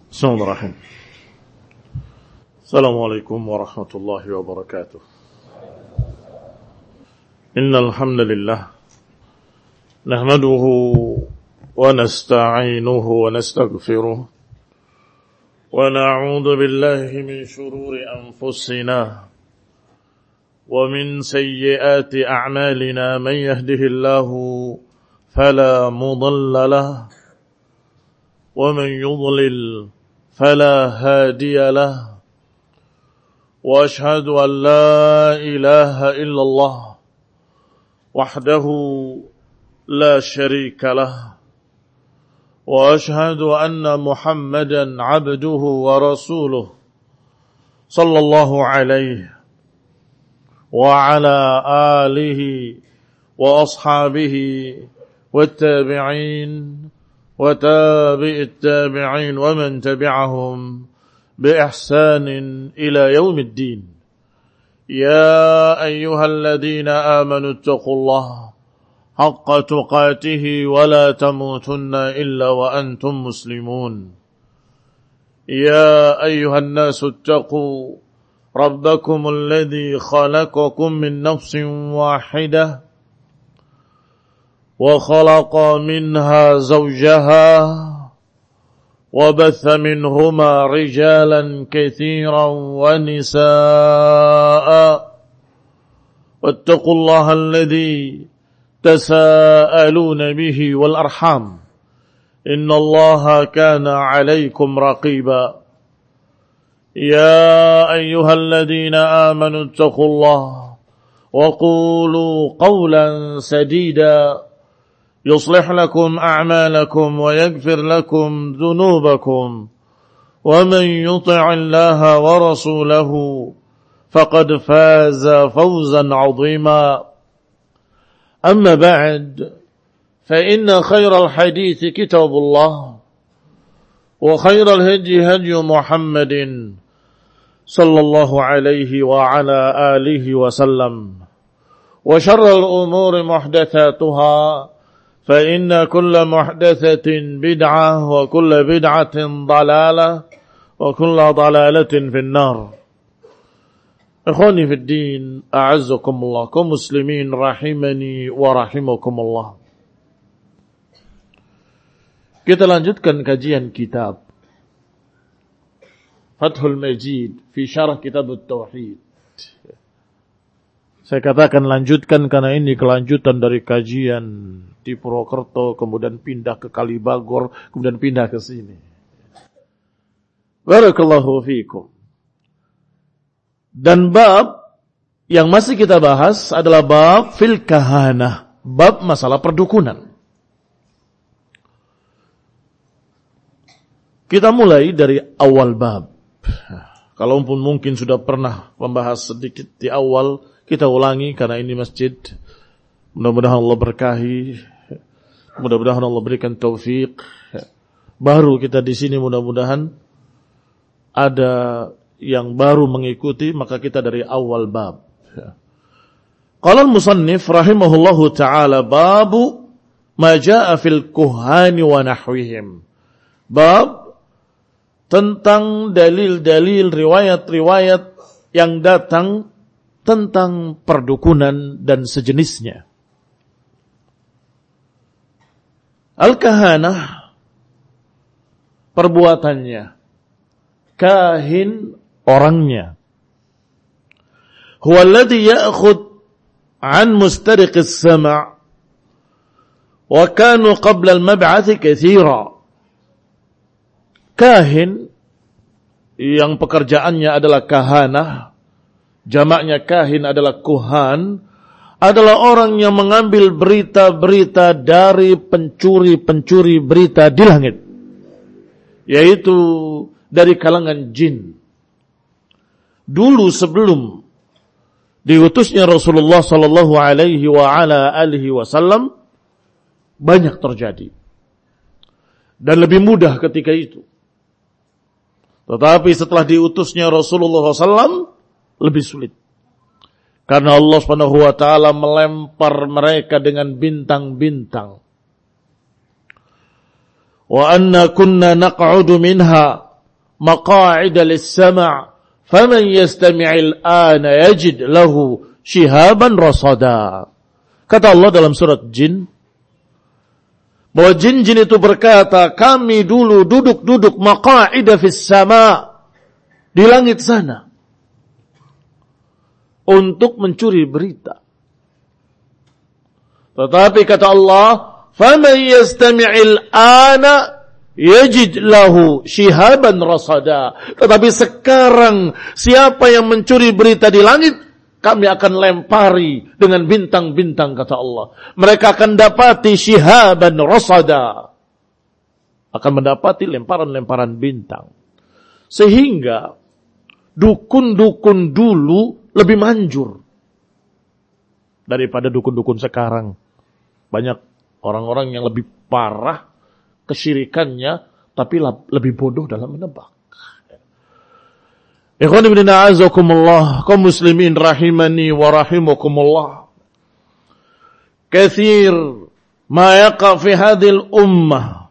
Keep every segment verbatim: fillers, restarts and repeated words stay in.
Bismillahirrahmanirrahim. Assalamualaikum warahmatullahi wabarakatuh. Innal hamdalillah nahmaduhu wa nasta'inuhu wa nastaghfiruh wa na'udzu billahi min shururi anfusina wa min sayyiati a'malina man yahdihillahu fala mudilla lahu wa man yudlil فلا هادي له وأشهد أن لا إله إلا الله وحده لا شريك له وأشهد أن محمدا عبده ورسوله صلى الله عليه وعلى آله وأصحابه والتابعين وتابع التابعين ومن تبعهم بإحسان إلى يوم الدين. يا أيها الذين آمنوا اتقوا الله حق تقاته ولا تموتن إلا وأنتم مسلمون. يا أيها الناس اتقوا ربكم الذي خلقكم من نفس واحدة وخلق منها زوجها وبث منهما رجالا كثيرا ونساء واتقوا الله الذي تساءلون به والأرحام إن الله كان عليكم رقيبا. يا أيها الذين آمنوا اتقوا الله وقولوا قولا سديدا يصلح لكم أعمالكم ويغفر لكم ذنوبكم ومن يطع الله ورسوله فقد فاز فوزا عظيما. أما بعد فإن خير الحديث كتاب الله وخير الهدي هدي محمد صلى الله عليه وعلى آله وسلم وشر الأمور محدثاتها فإن كل محدثة بدعة وكل بدعة ضلالة وكل ضلالة في النار. إخواني في الدين أعزكم الله كمسلمين رحمني ورحمكم الله. Kita lanjutkan kajian kitab Fathul Majid fi syarah kitab At-Tauhid. Saya katakan lanjutkan karena ini kelanjutan dari kajian di Purwokerto, kemudian pindah ke Kalibagor, kemudian pindah ke sini. Barakallahu fiikum. Dan bab yang masih kita bahas adalah bab fil kahanah, bab masalah perdukunan. Kita mulai dari awal bab. Kalaupun mungkin sudah pernah membahas sedikit di awal, kita ulangi karena ini masjid. Mudah-mudahan Allah berkahi. Mudah-mudahan Allah berikan taufik. Baru kita di sini, mudah-mudahan ada yang baru mengikuti, maka kita dari awal bab. Qala al-musannif rahimahullahu ta'ala babu ma jaa'a fil kuhani wa nahwihim. Bab tentang dalil-dalil riwayat-riwayat yang datang tentang perdukunan dan sejenisnya. Al-kahanah perbuatannya, kahin orangnya. Huwa alladhi ya'khudh an mustariq as-sam' wa kanu qabla al-mab'ath katsira. Kahin yang pekerjaannya adalah kahanah, jamaknya kahin adalah kuhan, adalah orang yang mengambil berita-berita dari pencuri-pencuri berita di langit, yaitu dari kalangan jin. Dulu sebelum diutusnya Rasulullah sallallahu alaihi wa ala alihi wasallam banyak terjadi dan lebih mudah ketika itu. Tetapi setelah diutusnya Rasulullah sallallahu alaihi wasallam lebih sulit. Karena Allah Subhanahu wa taala melempar mereka dengan bintang-bintang. Wa anna kunna naq'udu minha maqa'ida lis-sam', faman yastami'il ana yajid lahu shihaban rasada. Kata Allah dalam surat Jin, bahwa jin-jin itu berkata, kami dulu duduk-duduk maqa'ida fis sama', di langit sana, untuk mencuri berita. Tetapi kata Allah, faman yastami'il ana yajid lahu shihaban rasada. Tetapi sekarang siapa yang mencuri berita di langit, kami akan lempari dengan bintang-bintang, kata Allah. Mereka akan dapati shihaban rasada, akan mendapati lemparan-lemparan bintang. Sehingga dukun-dukun dulu lebih manjur daripada dukun-dukun sekarang. Banyak orang-orang yang lebih parah kesyirikannya, tapi lebih bodoh dalam menebak. Ikhwan ibn a'azakumullah, kaum muslimin rahimani wa rahimakumullah. Kathir ma yaqa fi hadhil ummah,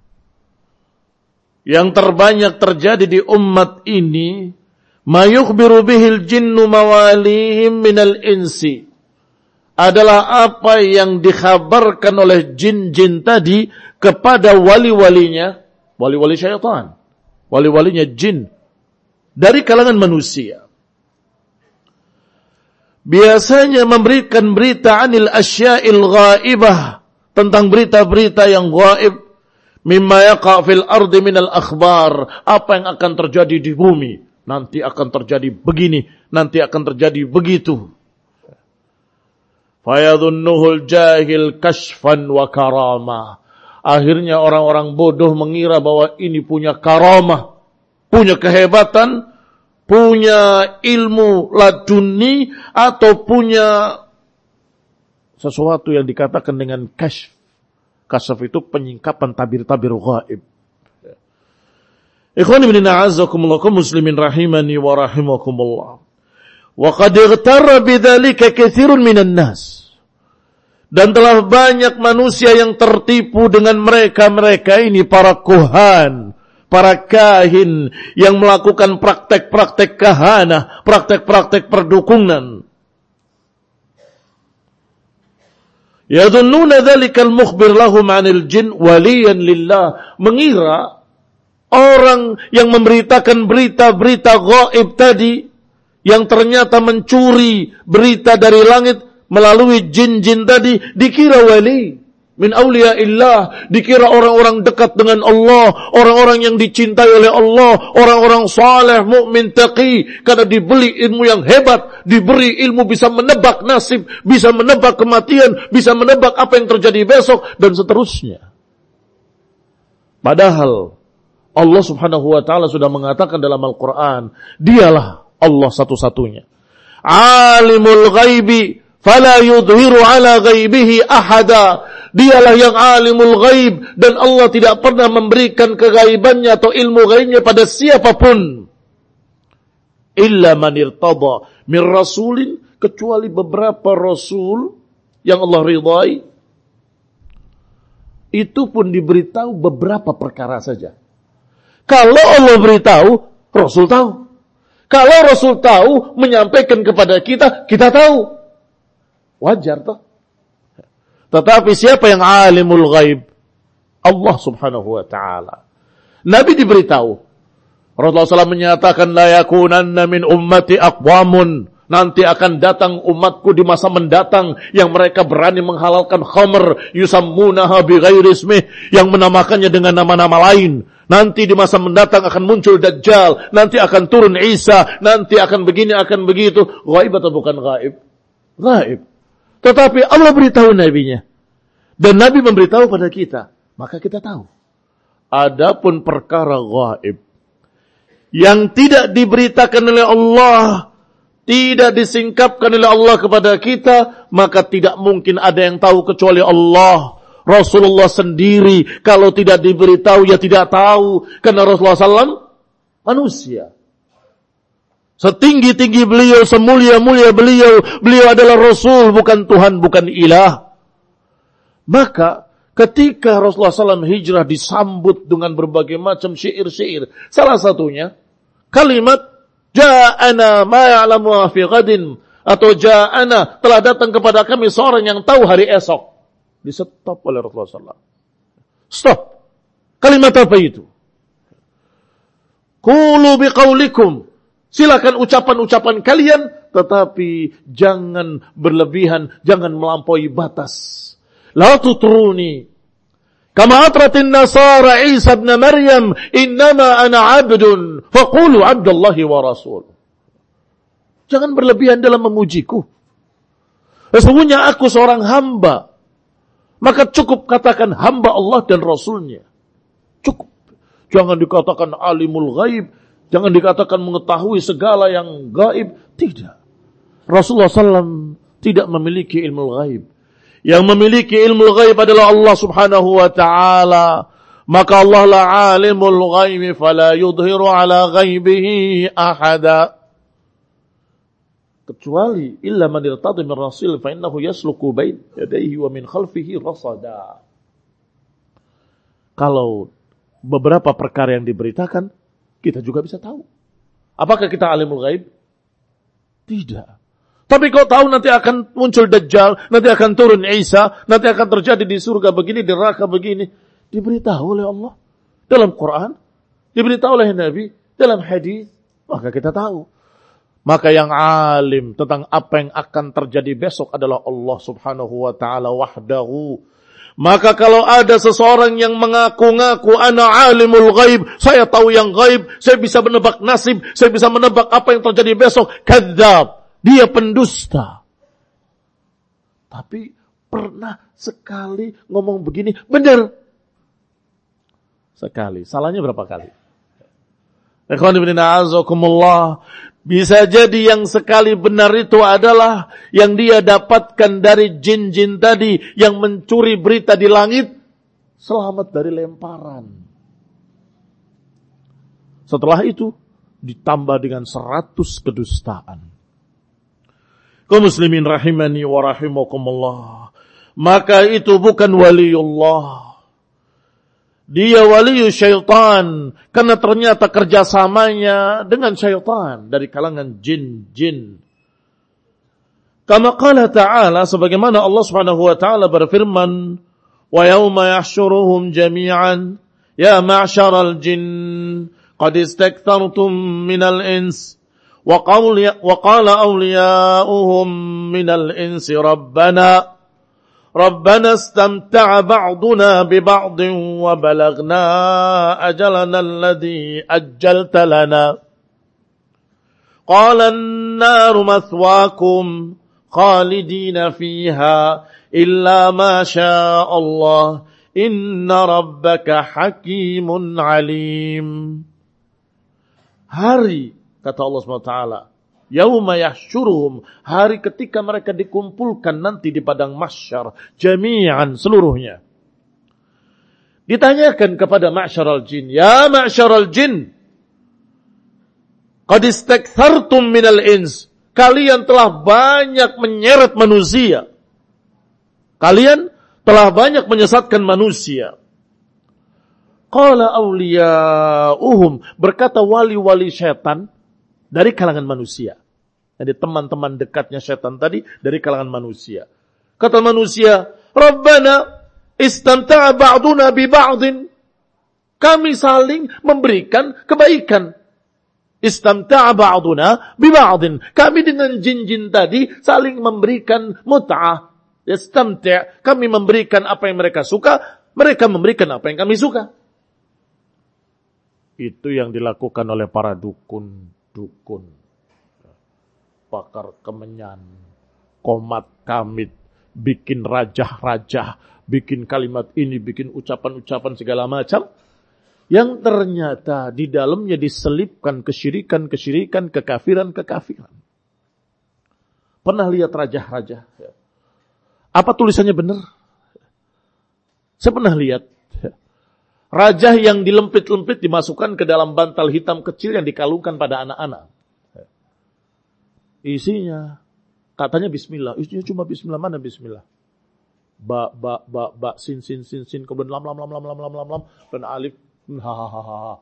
yang terbanyak terjadi di umat ini, ma yukhbiru bihil jinnu mawalihim minal insi, adalah apa yang dikhabarkan oleh jin-jin tadi kepada wali-walinya, wali-wali syaitan, wali-walinya jin dari kalangan manusia. Biasanya memberikan berita anil asya'il ghaibah, tentang berita-berita yang gaib, mimma yaqa fil ardi minal akhbar, apa yang akan terjadi di bumi, nanti akan terjadi begini, nanti akan terjadi begitu. Fayadhunnuhul jahil kashfan wa karamah. Akhirnya orang-orang bodoh mengira bahwa ini punya karamah, punya kehebatan, punya ilmu laduni, atau punya sesuatu yang dikatakan dengan kashf. Kashf itu penyingkapan tabir-tabir ghaib. Ikhwan ibn a'azakumullah, muslimin rahimani wa rahimakumullah. Wa qad igtarra bidzalika katsirun minan nas. Dan telah banyak manusia yang tertipu dengan mereka-mereka ini, para kuhan, para kahin yang melakukan praktek-praktek kahanah, praktek-praktek perdukunan. Yadhunnuna dzalikal mukhbir lahum 'anil jin waliyan lillah, mengira orang yang memberitakan berita-berita gaib tadi, yang ternyata mencuri berita dari langit melalui jin-jin tadi, dikira wali min awliyaillah, dikira orang-orang dekat dengan Allah, orang-orang yang dicintai oleh Allah, orang-orang saleh, mukmin, taqi, karena diberi ilmu yang hebat, diberi ilmu bisa menebak nasib, bisa menebak kematian, bisa menebak apa yang terjadi besok, dan seterusnya. Padahal Allah subhanahu wa ta'ala sudah mengatakan dalam Al-Quran, dialah Allah satu-satunya. Alimul ghaibi fala yudhiru ala ghaibihi ahada. Dialah yang alimul ghaib, dan Allah tidak pernah memberikan kegaibannya atau ilmu gaibnya pada siapapun. Illa man irtada min rasulin, kecuali beberapa rasul yang Allah ridai. Itu pun diberitahu beberapa perkara saja. Kalau Allah beritahu, Rasul tahu. Kalau Rasul tahu, menyampaikan kepada kita, kita tahu. Wajar toh. Tetapi siapa yang alimul ghaib? Allah subhanahu wa ta'ala. Nabi diberitahu. Rasulullah shallallahu alaihi wasallam menyatakan, la yakunanna min ummati aqwamun. Nanti akan datang umatku di masa mendatang yang mereka berani menghalalkan khamr, yusammunaha bighairi ismih, yang menamakannya dengan nama-nama lain. Nanti di masa mendatang akan muncul Dajjal, nanti akan turun Isa, nanti akan begini, akan begitu. Ghaib atau bukan ghaib? Ghaib. Tetapi Allah beritahu nabinya, dan Nabi memberitahu pada kita, maka kita tahu. Adapun perkara ghaib yang tidak diberitakan oleh Allah, tidak disingkapkan oleh Allah kepada kita, maka tidak mungkin ada yang tahu kecuali Allah. Rasulullah sendiri kalau tidak diberitahu, ya tidak tahu. Karena Rasulullah shallallahu alaihi wasallam manusia. Setinggi-tinggi beliau, semulia-mulia beliau, beliau adalah Rasul, bukan Tuhan, bukan ilah. Maka Ketika Rasulullah shallallahu alaihi wasallam hijrah disambut dengan berbagai macam syair-syair. Salah satunya kalimat ja'ana ma ya'lamu fi ghadin, atau ja'ana, telah datang kepada kami seorang yang tahu hari esok. Di-stop oleh Rasulullah shallallahu alaihi wasallam. Stop. Kalimat apa itu? Qulu biqaulikum. Silakan ucapan-ucapan kalian, tetapi jangan berlebihan, jangan melampaui batas. La tutruni kama atratin nasara Isa ibn Maryam, innama ana 'abdun faqulu 'abdullahi wa rasul. Jangan berlebihan dalam memujiku. Sesungguhnya aku seorang hamba, maka cukup katakan hamba Allah dan Rasulnya. Cukup. Jangan dikatakan alimul ghaib, jangan dikatakan mengetahui segala yang gaib. Tidak. Rasulullah shallallahu alaihi wasallam tidak memiliki ilmu ghaib. Yang memiliki ilmu ghaib adalah Allah subhanahu wa ta'ala. Maka Allah la alimul ghaibi fala yudhiru ala ghaibihi ahada. Kecuali illa man irtadha min rasul fa innahu yasluku bain yadayhi wa min khalfihi rasada. Kalau beberapa perkara yang diberitakan, kita juga bisa tahu. Apakah kita alimul ghaib? Tidak. Tapi kau tahu nanti akan muncul Dajjal, nanti akan turun Isa, nanti akan terjadi di surga begini, di neraka begini. Diberitahu oleh Allah dalam Quran, diberitahu oleh Nabi dalam hadis, maka kita tahu. Maka yang alim tentang apa yang akan terjadi besok adalah Allah subhanahu wa ta'ala wahdahu. Maka kalau ada seseorang yang mengaku-ngaku ana alimul ghaib, saya tahu yang ghaib, saya bisa menebak nasib, saya bisa menebak apa yang terjadi besok, kadzab. Dia pendusta. Tapi pernah sekali ngomong begini, benar. Sekali. Salahnya berapa kali? Ikhwan ibn a'azakumullah. Bisa jadi yang sekali benar itu adalah yang dia dapatkan dari jin-jin tadi yang mencuri berita di langit, selamat dari lemparan. Setelah itu ditambah dengan seratus kedustaan. Kaum muslimin rahimani wa rahimakumullah. Maka itu bukan waliullah. Dia waliyu syaitan. Karena ternyata kerjasamanya dengan syaitan dari kalangan jin-jin. Kama qala ta'ala, sebagaimana Allah subhanahu wa ta'ala berfirman, wa yawma yahsyuruhum jami'an ya ma'syaral jin qad istakthartum minal ins. وقال أولياؤهم من الإنس ربنا ربنا استمتع بعضنا ببعض وبلغنا أجلنا الذي أجلت لنا قال النار مثواكم خالدين فيها إلا ما شاء الله إن ربك حكيم عليم. Hari, kata Allah subhanahu wa taala, yauma yahsyuruhum, hari ketika mereka dikumpulkan nanti di padang mahsyar, jami'an, seluruhnya. Ditanyakan kepada ma'syaral jin, ya ma'syaral jin, qad istakthartum minal ins, kalian telah banyak menyeret manusia. Kalian telah banyak menyesatkan manusia. Qala awliya'uhum, berkata wali-wali syaitan dari kalangan manusia. Jadi teman-teman dekatnya syaitan tadi dari kalangan manusia. Kata manusia, Rabbana istamta'a ba'duna bi ba'din. Kami saling memberikan kebaikan. Istamta'a ba'duna bi ba'din. Kami dengan jin-jin tadi saling memberikan mut'ah. Istamta', kami memberikan apa yang mereka suka, mereka memberikan apa yang kami suka. Itu yang dilakukan oleh para dukun-dukun, pakar kemenyan, komat kamit, bikin rajah-rajah, bikin kalimat ini, bikin ucapan-ucapan segala macam, yang ternyata di dalamnya diselipkan kesyirikan-kesyirikan, kekafiran-kekafiran. Pernah lihat rajah-rajah? Apa tulisannya benar? Saya pernah lihat. Rajah yang dilempit-lempit dimasukkan ke dalam bantal hitam kecil yang dikalungkan pada anak-anak. Isinya, katanya bismillah. Isinya cuma bismillah, mana bismillah? Ba, ba, ba, ba, sin, sin, sin, sin, kemudian lam, lam, lam, lam, lam, lam, lam, lam, dan alif, ha, ha, ha, ha.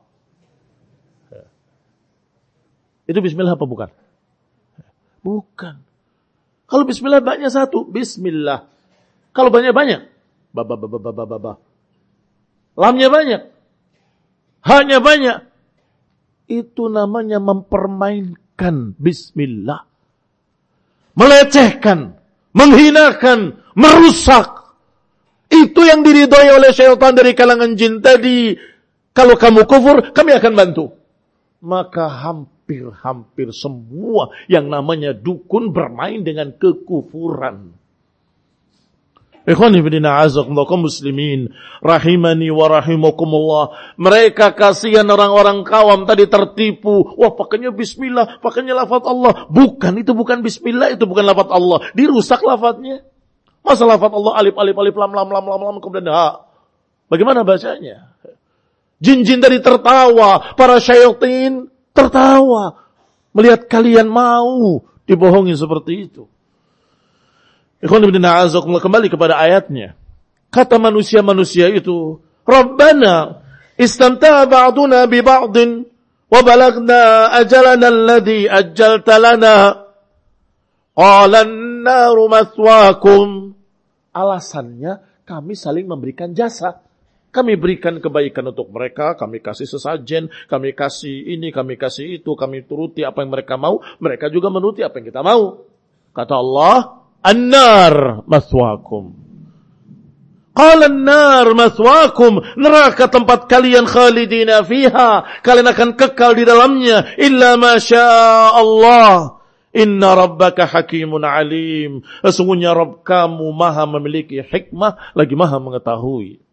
Itu bismillah apa bukan? Bukan. Kalau bismillah banyak satu, bismillah. Kalau banyak-banyak, ba, ba, ba, ba, ba, ba, ba. Lamnya banyak. Hanya banyak. Itu namanya mempermainkan bismillah. Melecehkan, menghinakan, merusak. Itu yang diridhoi oleh syaitan dari kalangan jin tadi. Kalau kamu kufur, kami akan bantu. Maka hampir-hampir semua yang namanya dukun bermain dengan kekufuran. Ikhwani fillah a'azzakumullah kaum muslimin rahimani wa rahimakumullah. Mereka kasihan orang-orang kawam tadi tertipu. Wah, pakainya bismillah, pakainya lafaz Allah. Bukan, itu bukan bismillah, itu bukan lafaz Allah. Dirusak lafaznya. Masa lafaz Allah alif alif alif lam lam lam lam lam kemudian ha. Bagaimana bacanya? Jin-jin tadi tertawa, para syaitan tertawa melihat kalian mau dibohongi seperti itu. Ikhwan ibn a'azakumullah, kembali kepada ayatnya. Kata manusia-manusia itu, Rabbana istamta'a ba'duna bi ba'din wa balagna ajalana alladhi ajjalta lana. Qala an-naru mathwaakum. Alasannya kami saling memberikan jasa. Kami berikan kebaikan untuk mereka, kami kasih sesajen, kami kasih ini, kami kasih itu, kami turuti apa yang mereka mau, mereka juga menuruti apa yang kita mau. Kata Allah, An-nar maswaakum. Qala an-nar maswaakum. Neraka tempat kalian khalidina fiha. Kalian akan kekal di dalamnya. Illa ma syaa Allah. Inna rabbaka hakimun alim. Sesungguhnya Rabb kamu maha memiliki hikmah, lagi maha mengetahui.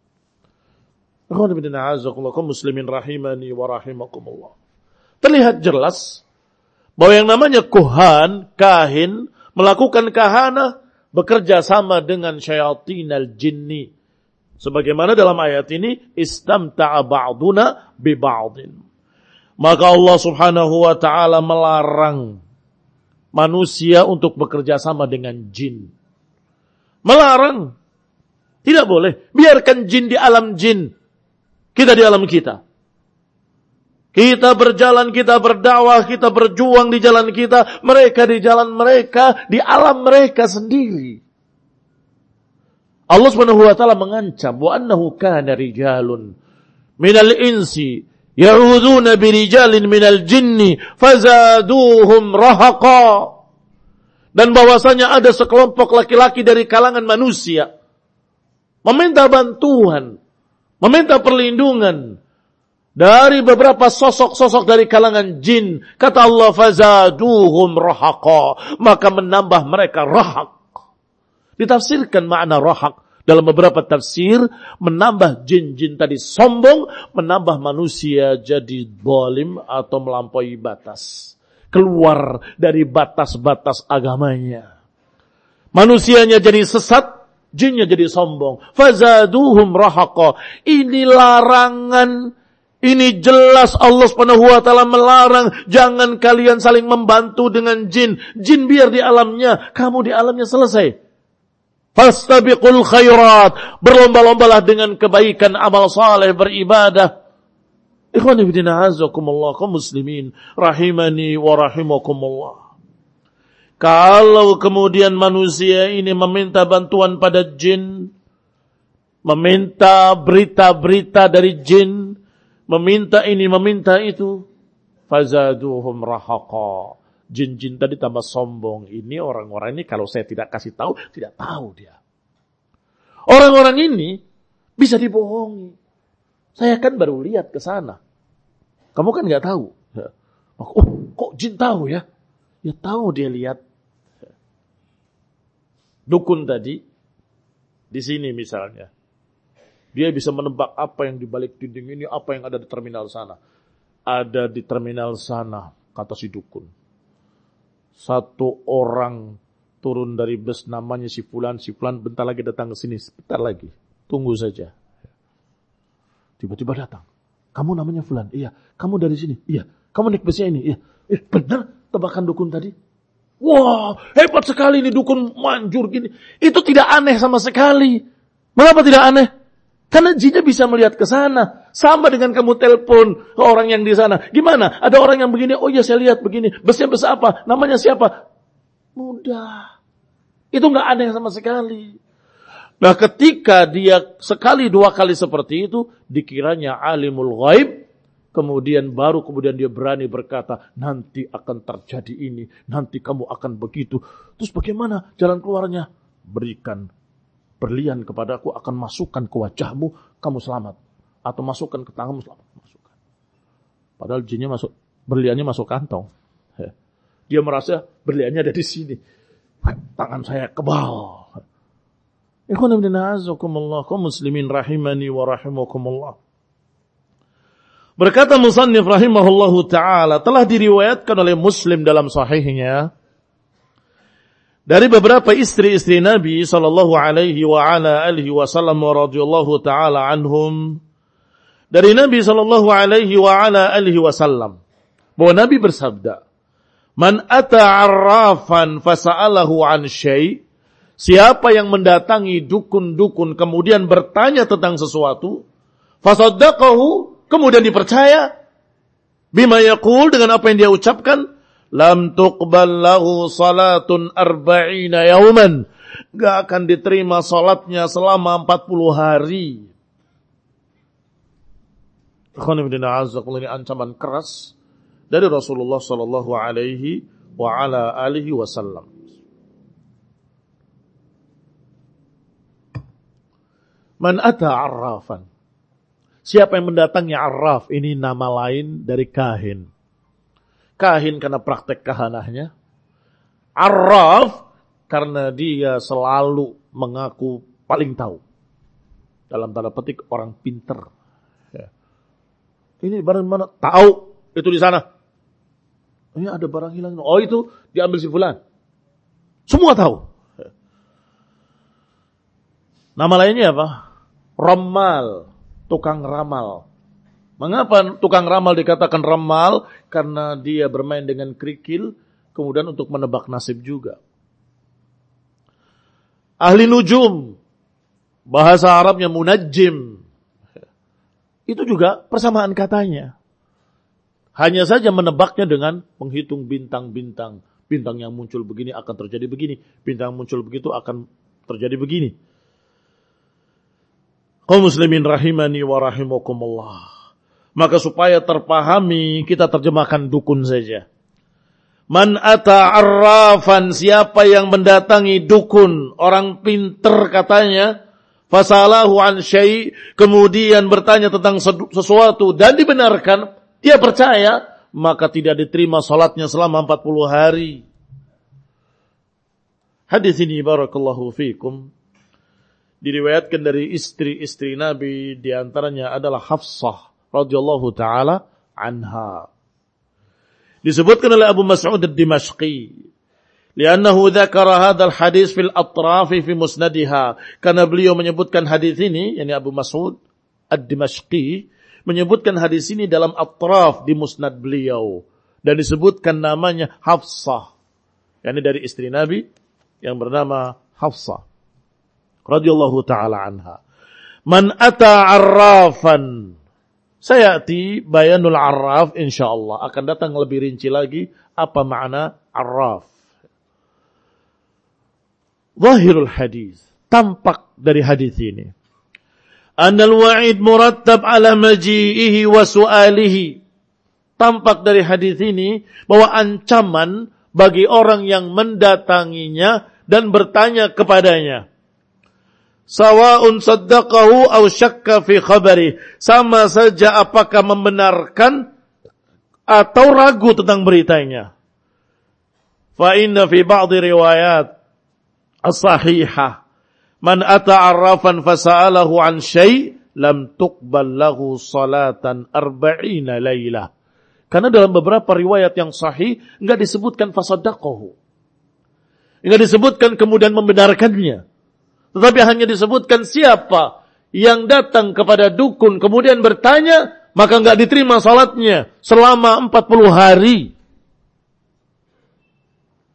Muslimin rahimani wa rahimakumullah. Terlihat jelas bahwa yang namanya kuhan, kahin, melakukan kahana, bekerja sama dengan syayatinal jinni. Sebagaimana dalam ayat ini, istamta'a ba'duna bi ba'din. Maka Allah subhanahu wa ta'ala melarang manusia untuk bekerja sama dengan jin. Melarang. Tidak boleh. Biarkan jin di alam jin. Kita di alam kita. Kita berjalan, kita berdakwah, kita berjuang di jalan kita. Mereka di jalan mereka, di alam mereka sendiri. Allah subhanahu wa ta'ala mengancam. Wa annahu kana rijalun minal insi ya'udhuna birijalin minal jinni fazaduhum rahaqa. Dan bahwasanya ada sekelompok laki-laki dari kalangan manusia meminta bantuan, meminta perlindungan dari beberapa sosok-sosok dari kalangan jin. Kata Allah, fazaduhum rahaqa. Maka menambah mereka rahaq. Ditafsirkan makna rahaq dalam beberapa tafsir, menambah jin-jin tadi sombong, menambah manusia jadi zalim atau melampaui batas. Keluar dari batas-batas agamanya. Manusianya jadi sesat, jinnya jadi sombong. Fazaduhum rahaqa. Ini larangan. Ini jelas Allah subhanahu wa ta'ala melarang. Jangan kalian saling membantu dengan jin. Jin biar di alamnya. Kamu di alamnya selesai. Fastabiqul khairat. Berlomba-lombalah dengan kebaikan, amal saleh, beribadah. Ikhwani fillah a'azzakumullah kaum muslimin rahimani wa rahimakumullah. Kalau kemudian manusia ini meminta bantuan pada jin, meminta berita-berita dari jin, meminta ini, meminta itu, fazaduhum rahaqa. Jin-jin tadi tambah sombong. Ini orang-orang ini kalau saya tidak kasih tahu, tidak tahu dia. Orang-orang ini bisa dibohongi. Saya kan baru lihat ke sana. Kamu kan nggak tahu. Oh, kok jin tahu ya? Ya tahu dia lihat. Dukun tadi di sini misalnya. Dia bisa menebak apa yang di balik dinding ini, apa yang ada di terminal sana. Ada di terminal sana, kata si dukun. Satu orang turun dari bus namanya si Fulan, si Fulan bentar lagi datang ke sini, sebentar lagi. Tunggu saja. Tiba-tiba datang. Kamu namanya Fulan? Iya. Kamu dari sini? Iya. Kamu naik busnya ini? Iya. Eh, benar tebakan dukun tadi? Wah, hebat sekali ini dukun manjur gini. Itu tidak aneh sama sekali. Mengapa tidak aneh? Karena jinnya bisa melihat ke sana. Sama dengan kamu telepon ke orang yang di sana. Gimana? Ada orang yang begini, oh iya saya lihat begini. Besnya bes apa? Namanya siapa? Mudah. Itu nggak aneh sama sekali. Nah ketika dia sekali dua kali seperti itu, dikiranya alimul ghaib. Kemudian baru kemudian dia berani berkata, nanti akan terjadi ini, nanti kamu akan begitu. Terus bagaimana jalan keluarnya? Berikan berlian kepadaku, akan masukkan ke wajahmu, kamu selamat. Atau masukkan ke tanganmu, selamat. Masukkan. Padahal jinnya masuk, berliannya masuk kantong. Dia merasa berliannya ada di sini. Tangan saya kebal. Ikhwan ibn a'azakumullah, kaum muslimin rahimani wa rahimakumullah. Berkata musannif rahimahullahu ta'ala, telah diriwayatkan oleh Muslim dalam sahihnya, dari beberapa istri-istri Nabi sallallahu alaihi wa ala alihi wasallam wa radhiyallahu ta'ala anhum, dari Nabi sallallahu alaihi wa ala alihi wasallam, bahwa Nabi bersabda, man ata arrafan fasa'alahu an syai', siapa yang mendatangi dukun-dukun kemudian bertanya tentang sesuatu, fasaddaqahu, kemudian dipercaya, bima yaqul, dengan apa yang dia ucapkan, lam tuqbal lahu salatun arba'ina yauman, gak akan diterima salatnya selama empat puluh hari. Ini ancaman keras dari Rasulullah sallallahu alaihi wa ala alihi wasallam. Man ata arrafan, siapa yang mendatangi arraf, ini nama lain dari kahin. Kahin karena praktek kahanahnya. Arraf karena dia selalu mengaku paling tahu. Dalam tanda petik orang pinter. Ya. Ini barang mana? Tahu. Itu di sana. Ini ada barang hilang. Oh itu diambil si fulan. Semua tahu. Ya. Nama lainnya apa? Ramal. Tukang ramal. Mengapa tukang ramal dikatakan ramal? Karena dia bermain dengan kerikil, kemudian untuk menebak nasib juga. Ahli nujum, bahasa Arabnya munajjim. Itu juga persamaan katanya. Hanya saja menebaknya dengan menghitung bintang-bintang. Bintang yang muncul begini akan terjadi begini. Bintang yang muncul begitu akan terjadi begini. Kaum muslimin rahimani wa rahimakumullah. Maka supaya terpahami, kita terjemahkan dukun saja. Man ata arrafan, siapa yang mendatangi dukun, orang pinter katanya, fasalahu an syai', kemudian bertanya tentang sesuatu dan dibenarkan, dia percaya, maka tidak diterima salatnya selama empat puluh hari. Hadis ini barakallahu fikum diriwayatkan dari istri-istri Nabi, di antaranya adalah Hafsah radhiyallahu taala anha. Disebutkan oleh Abu Mas'ud ad-Dimashqi, li'annahu dzakara hadzal hadis fil atraf fi musnadiha, karena beliau menyebutkan hadis ini, yakni Abu Mas'ud ad-Dimashqi menyebutkan hadis ini dalam atraf di musnad beliau, dan disebutkan namanya Hafsah, yakni dari istri Nabi yang bernama Hafsah radhiyallahu taala anha. Man ata arrafan, sayati bayanul arraf, insyaallah akan datang lebih rinci lagi apa makna arraf. Zahirul hadis, tampak dari hadis ini, annal wa'id murattab ala maji'ihi wa su'alihi. Tampak dari hadis ini bahwa ancaman bagi orang yang mendatanginya dan bertanya kepadanya. Sawa'un saddaqahu aw syakka fi khabari. Sama saja apakah membenarkan atau ragu tentang beritanya. Fa inna fi ba'dhi riwayat as-sahihah man ata arrafan fasa'alahu an syai' lam tuqbal lahu salatan arba'ina lailah. Karena dalam beberapa riwayat yang sahih enggak disebutkan fasaddaqahu. Enggak disebutkan kemudian membenarkannya. Tetapi hanya disebutkan siapa yang datang kepada dukun kemudian bertanya, maka enggak diterima salatnya selama empat puluh hari.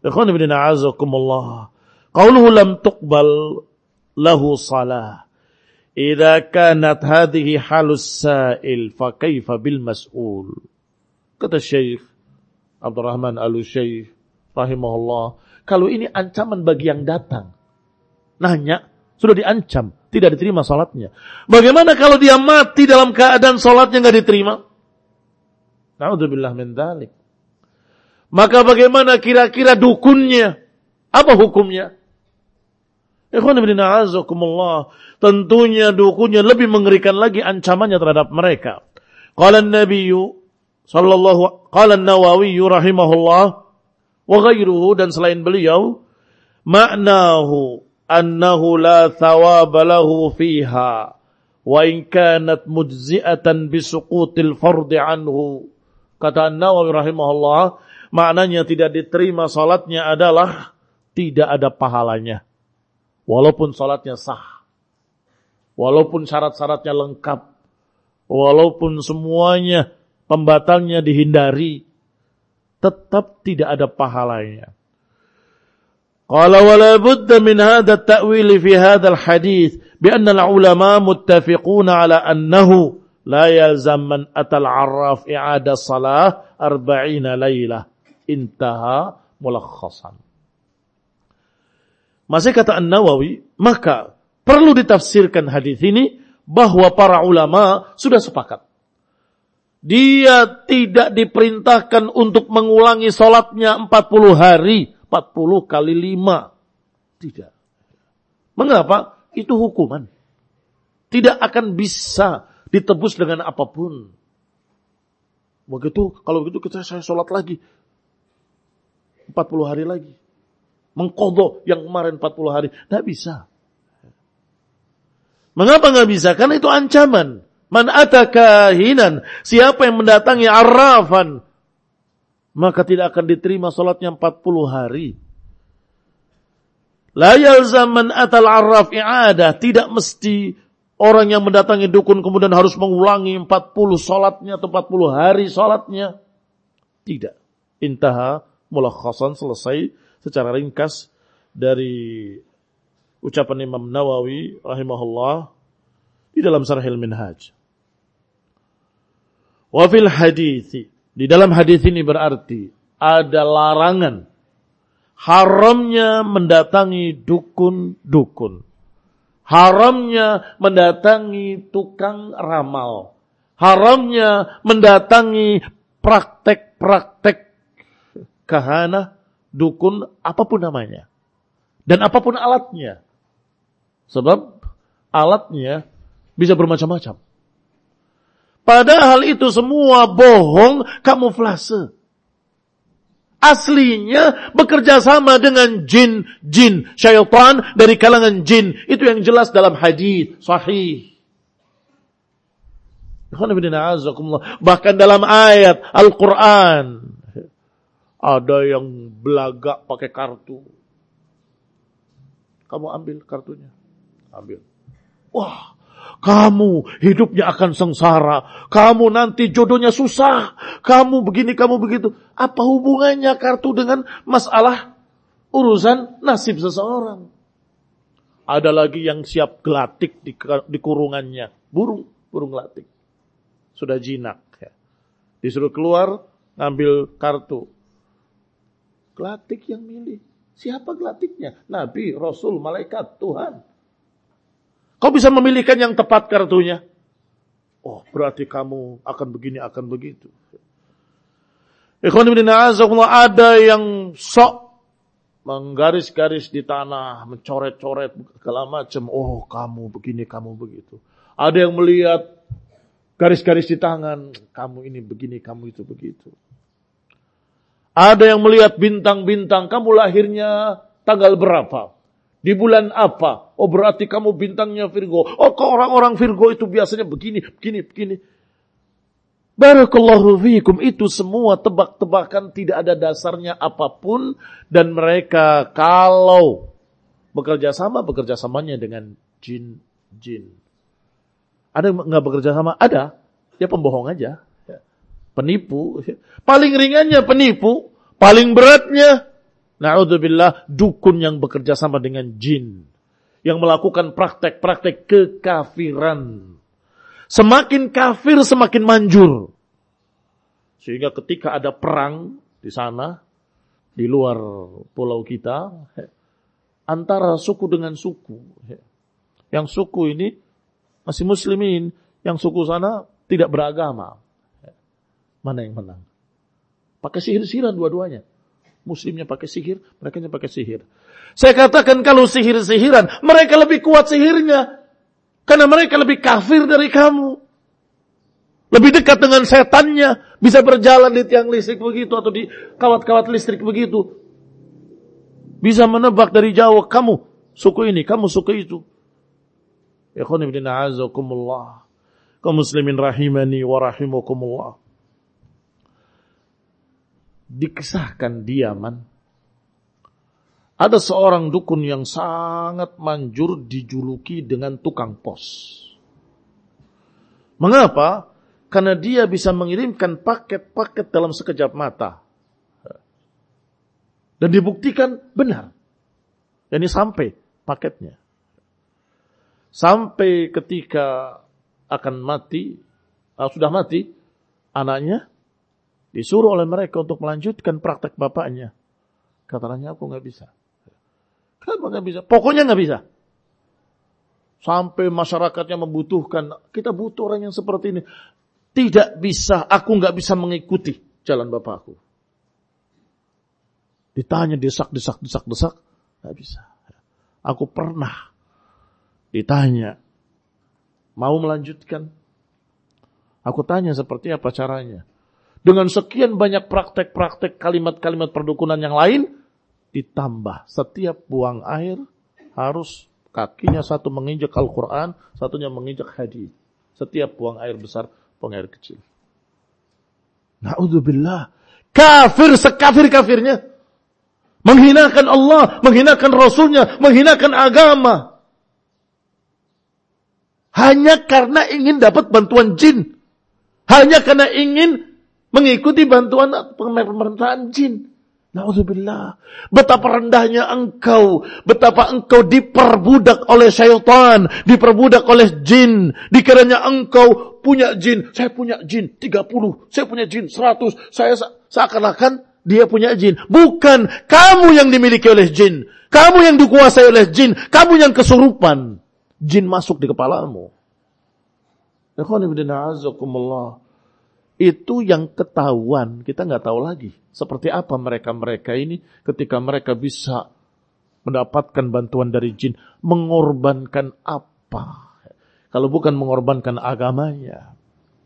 Ikhwan ibn a'azakumullah. Qauluhu lam tuqbal lahu salah. Idza kanat hadhihi halus sa'il fa kaifa bil mas'ul. Kata Syekh Abdurrahman Al-Syekh rahimahullah, kalau ini ancaman bagi yang datang. Nanya, sudah diancam, tidak diterima salatnya. Bagaimana kalau dia mati dalam keadaan salatnya enggak diterima? Na'udzubillah min dzalik. Maka bagaimana kira-kira dukunnya? Apa hukumnya? Ikhwan ibn a'azakumullah, tentunya dukunnya lebih mengerikan lagi ancamannya terhadap mereka. Qala an-nabiy sallallahu qala an-Nawawi rahimahullah wa ghairuhu, dan selain beliau, ma'nahu annahu la thawaba lahu fiha wa in kanat mujzi'atan bi suqutil fardhi anhu. Kata an-Nawawi rahimahullah, maknanya tidak diterima salatnya adalah tidak ada pahalanya. Walaupun salatnya sah, walaupun syarat-syaratnya lengkap, walaupun semuanya pembatalnya dihindari, tetap tidak ada pahalanya. Qala wa la budda min hadha at-ta'wil fi hadha al-hadith bi anna al-ulama muttafiquna ala annahu la yalzam man atal 'arraf i'ada salah arba'ina lailah. Intaha mulakhasan. Masih kata An-Nawawi, maka perlu ditafsirkan hadis ini bahwa para ulama sudah sepakat. Dia tidak diperintahkan untuk mengulangi salatnya empat puluh hari, empat puluh kali lima. Tidak. Mengapa? Itu hukuman. Tidak akan bisa ditebus dengan apapun. Begitu, kalau begitu kita saya salat lagi empat puluh hari lagi. Mengqadha yang kemarin empat puluh hari. Tidak bisa. Mengapa tidak bisa? Karena itu ancaman. Man atakahinan. Siapa yang mendatangi arrafan, maka tidak akan diterima salatnya empat puluh hari. La yalzam man atal arraf i'adah. Tidak mesti orang yang mendatangi dukun kemudian harus mengulangi empat puluh salatnya atau empat puluh hari salatnya. Tidak. Intaha mulakhasan, selesai secara ringkas dari ucapan Imam Nawawi rahimahullah di dalam Syarhil Minhaj. Wa fil hadits, di dalam hadis ini berarti ada larangan haramnya mendatangi dukun-dukun. Haramnya mendatangi tukang ramal. Haramnya mendatangi praktek-praktek kahana, dukun, apapun namanya. Dan apapun alatnya. Sebab alatnya bisa bermacam-macam. Padahal itu semua bohong, kamuflase. Aslinya bekerja sama dengan jin-jin, syaitan dari kalangan jin. Itu yang jelas dalam hadis sahih. Bahkan dalam ayat Al-Quran, ada yang belagak pakai kartu. Kamu ambil kartunya. Ambil. Wah, kamu hidupnya akan sengsara. Kamu nanti jodohnya susah. Kamu begini, kamu begitu. Apa hubungannya kartu dengan masalah urusan nasib seseorang? Ada lagi yang siap gelatik di, di kurungannya. Burung, burung gelatik. Sudah jinak. Ya. Disuruh keluar, ngambil kartu. Gelatik yang milih. Siapa gelatiknya? Nabi, Rasul, malaikat, Tuhan. Kau bisa memilihkan yang tepat kartunya. Oh, berarti kamu akan begini, akan begitu. Ikhwan ibn a'azakumullah, ada yang sok menggaris-garis di tanah, mencoret-coret segala macam. Oh, kamu begini, kamu begitu. Ada yang melihat garis-garis di tangan. Kamu ini begini, kamu itu begitu. Ada yang melihat bintang-bintang, kamu lahirnya tanggal berapa? Di bulan apa? Oh, berarti kamu bintangnya Virgo. Oh, kok orang-orang Virgo itu biasanya begini, begini, begini. Barakallahu fiikum, itu semua tebak-tebakan, tidak ada dasarnya apapun. Dan mereka kalau bekerja sama, bekerja samanya dengan jin-jin. Ada yang nggak bekerja sama? Ada. Dia pembohong aja. Penipu. Paling ringannya penipu. Paling beratnya Na'udzubillah, dukun yang bekerja sama dengan jin, yang melakukan praktek-praktek kekafiran. Semakin kafir, semakin manjur. Sehingga ketika ada perang di sana, di luar pulau kita, antara suku dengan suku. Yang suku ini masih muslimin, yang suku sana tidak beragama. Mana yang menang? Pakai sihir-sihiran dua-duanya. Muslimnya pakai sihir, mereka pakai sihir. Saya katakan kalau sihir-sihiran, mereka lebih kuat sihirnya. Karena mereka lebih kafir dari kamu. Lebih dekat dengan setannya. Bisa berjalan di tiang listrik begitu, atau di kawat-kawat listrik begitu. Bisa menebak dari jauh, kamu suku ini, kamu suku itu. Ikhwan ibn a'azakumullah. Kaum muslimin rahimani wa rahimakumullah. Dikisahkan di Yaman, ada seorang dukun yang sangat manjur dijuluki dengan tukang pos. Mengapa? Karena dia bisa mengirimkan paket-paket dalam sekejap mata. Dan dibuktikan benar. Ini sampai paketnya. Sampai ketika akan mati, uh, sudah mati, anaknya disuruh oleh mereka untuk melanjutkan praktek bapaknya. Katanya, aku nggak bisa. Kenapa nggak bisa? Pokoknya nggak bisa. Sampai masyarakatnya membutuhkan, kita butuh orang yang seperti ini. Tidak bisa, aku nggak bisa mengikuti jalan bapakku. Ditanya, desak, desak, desak, desak, nggak bisa. Aku pernah ditanya, mau melanjutkan? Aku tanya seperti apa caranya. Dengan sekian banyak praktek-praktek kalimat-kalimat perdukunan yang lain, ditambah setiap buang air harus kakinya satu menginjak Al-Quran, satunya menginjak hadis. Setiap buang air besar, buang air kecil. Na'udzubillah. Kafir sekafir-kafirnya. Menghinakan Allah, menghinakan Rasulnya, menghinakan agama. Hanya karena ingin dapat bantuan jin. Hanya karena ingin mengikuti bantuan pemerintahan jin. Na'udzubillah. Betapa rendahnya engkau. Betapa engkau diperbudak oleh syaitan. Diperbudak oleh jin. Dikiranya engkau punya jin. Saya punya jin tiga puluh. Saya punya jin seratus. Saya seakan-akan dia punya jin. Bukan. Kamu yang dimiliki oleh jin. Kamu yang dikuasai oleh jin. Kamu yang kesurupan. Jin masuk di kepalamu. Azzaikumullah. Itu yang ketahuan. Kita nggak tahu lagi. Seperti apa mereka-mereka ini ketika mereka bisa mendapatkan bantuan dari jin. Mengorbankan apa? Kalau bukan mengorbankan agamanya.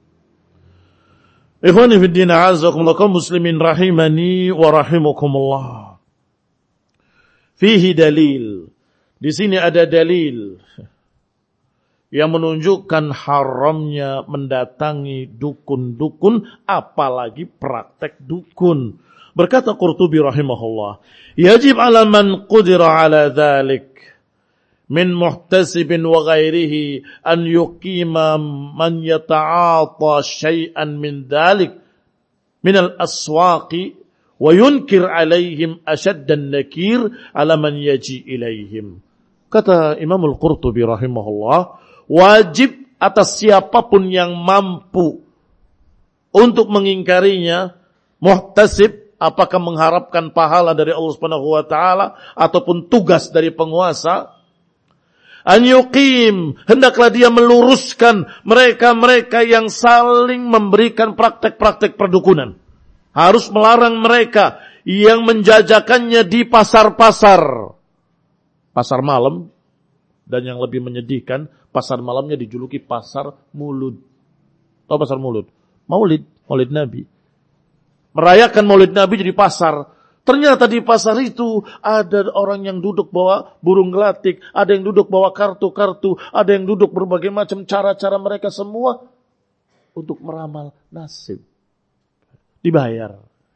Ikhwani fiddin a'azakumullah, kaum muslimin rahimani wa rahimakumullah. Fihi dalil. Di sini ada dalil yang menunjukkan haramnya mendatangi dukun-dukun, apalagi praktek dukun. Berkata Qurtubi rahimahullah, yajib ala man qudira ala dhalik min muhtasibin wa ghairihi an yuqima man yata'ata syai'an min dhalik min al-aswaqi wa yunkir alaihim ashaddan nakir ala man yaji ilaihim. Kata Imam Al-Qurtubi rahimahullah, wajib atas siapapun yang mampu untuk mengingkarinya, muhtasib, apakah mengharapkan pahala dari Allah Subhanahu wa taala ataupun tugas dari penguasa, an yuqim, hendaklah dia meluruskan mereka-mereka yang saling memberikan praktek-praktek perdukunan. Harus melarang mereka yang menjajakannya di pasar-pasar. Pasar malam, dan yang lebih menyedihkan, pasar malamnya dijuluki pasar mulud. Tahu pasar mulud? Maulid, maulid Nabi. Merayakan maulid Nabi jadi pasar. Ternyata di pasar itu ada orang yang duduk bawa burung gelatik, ada yang duduk bawa kartu-kartu, ada yang duduk berbagai macam cara-cara mereka semua untuk meramal nasib. Dibayar.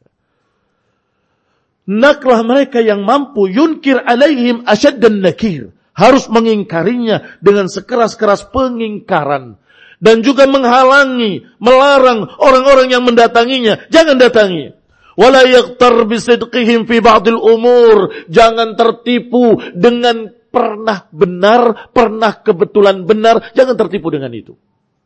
Naklah mereka yang mampu yunkir alaihim asyaddan nakir. Harus mengingkarinya dengan sekeras-keras pengingkaran. Dan juga menghalangi, melarang orang-orang yang mendatanginya. Jangan datangi. Wala yaghtar bisidqihim fi ba'dil umur. Jangan tertipu dengan pernah benar, pernah kebetulan benar. Jangan tertipu dengan itu.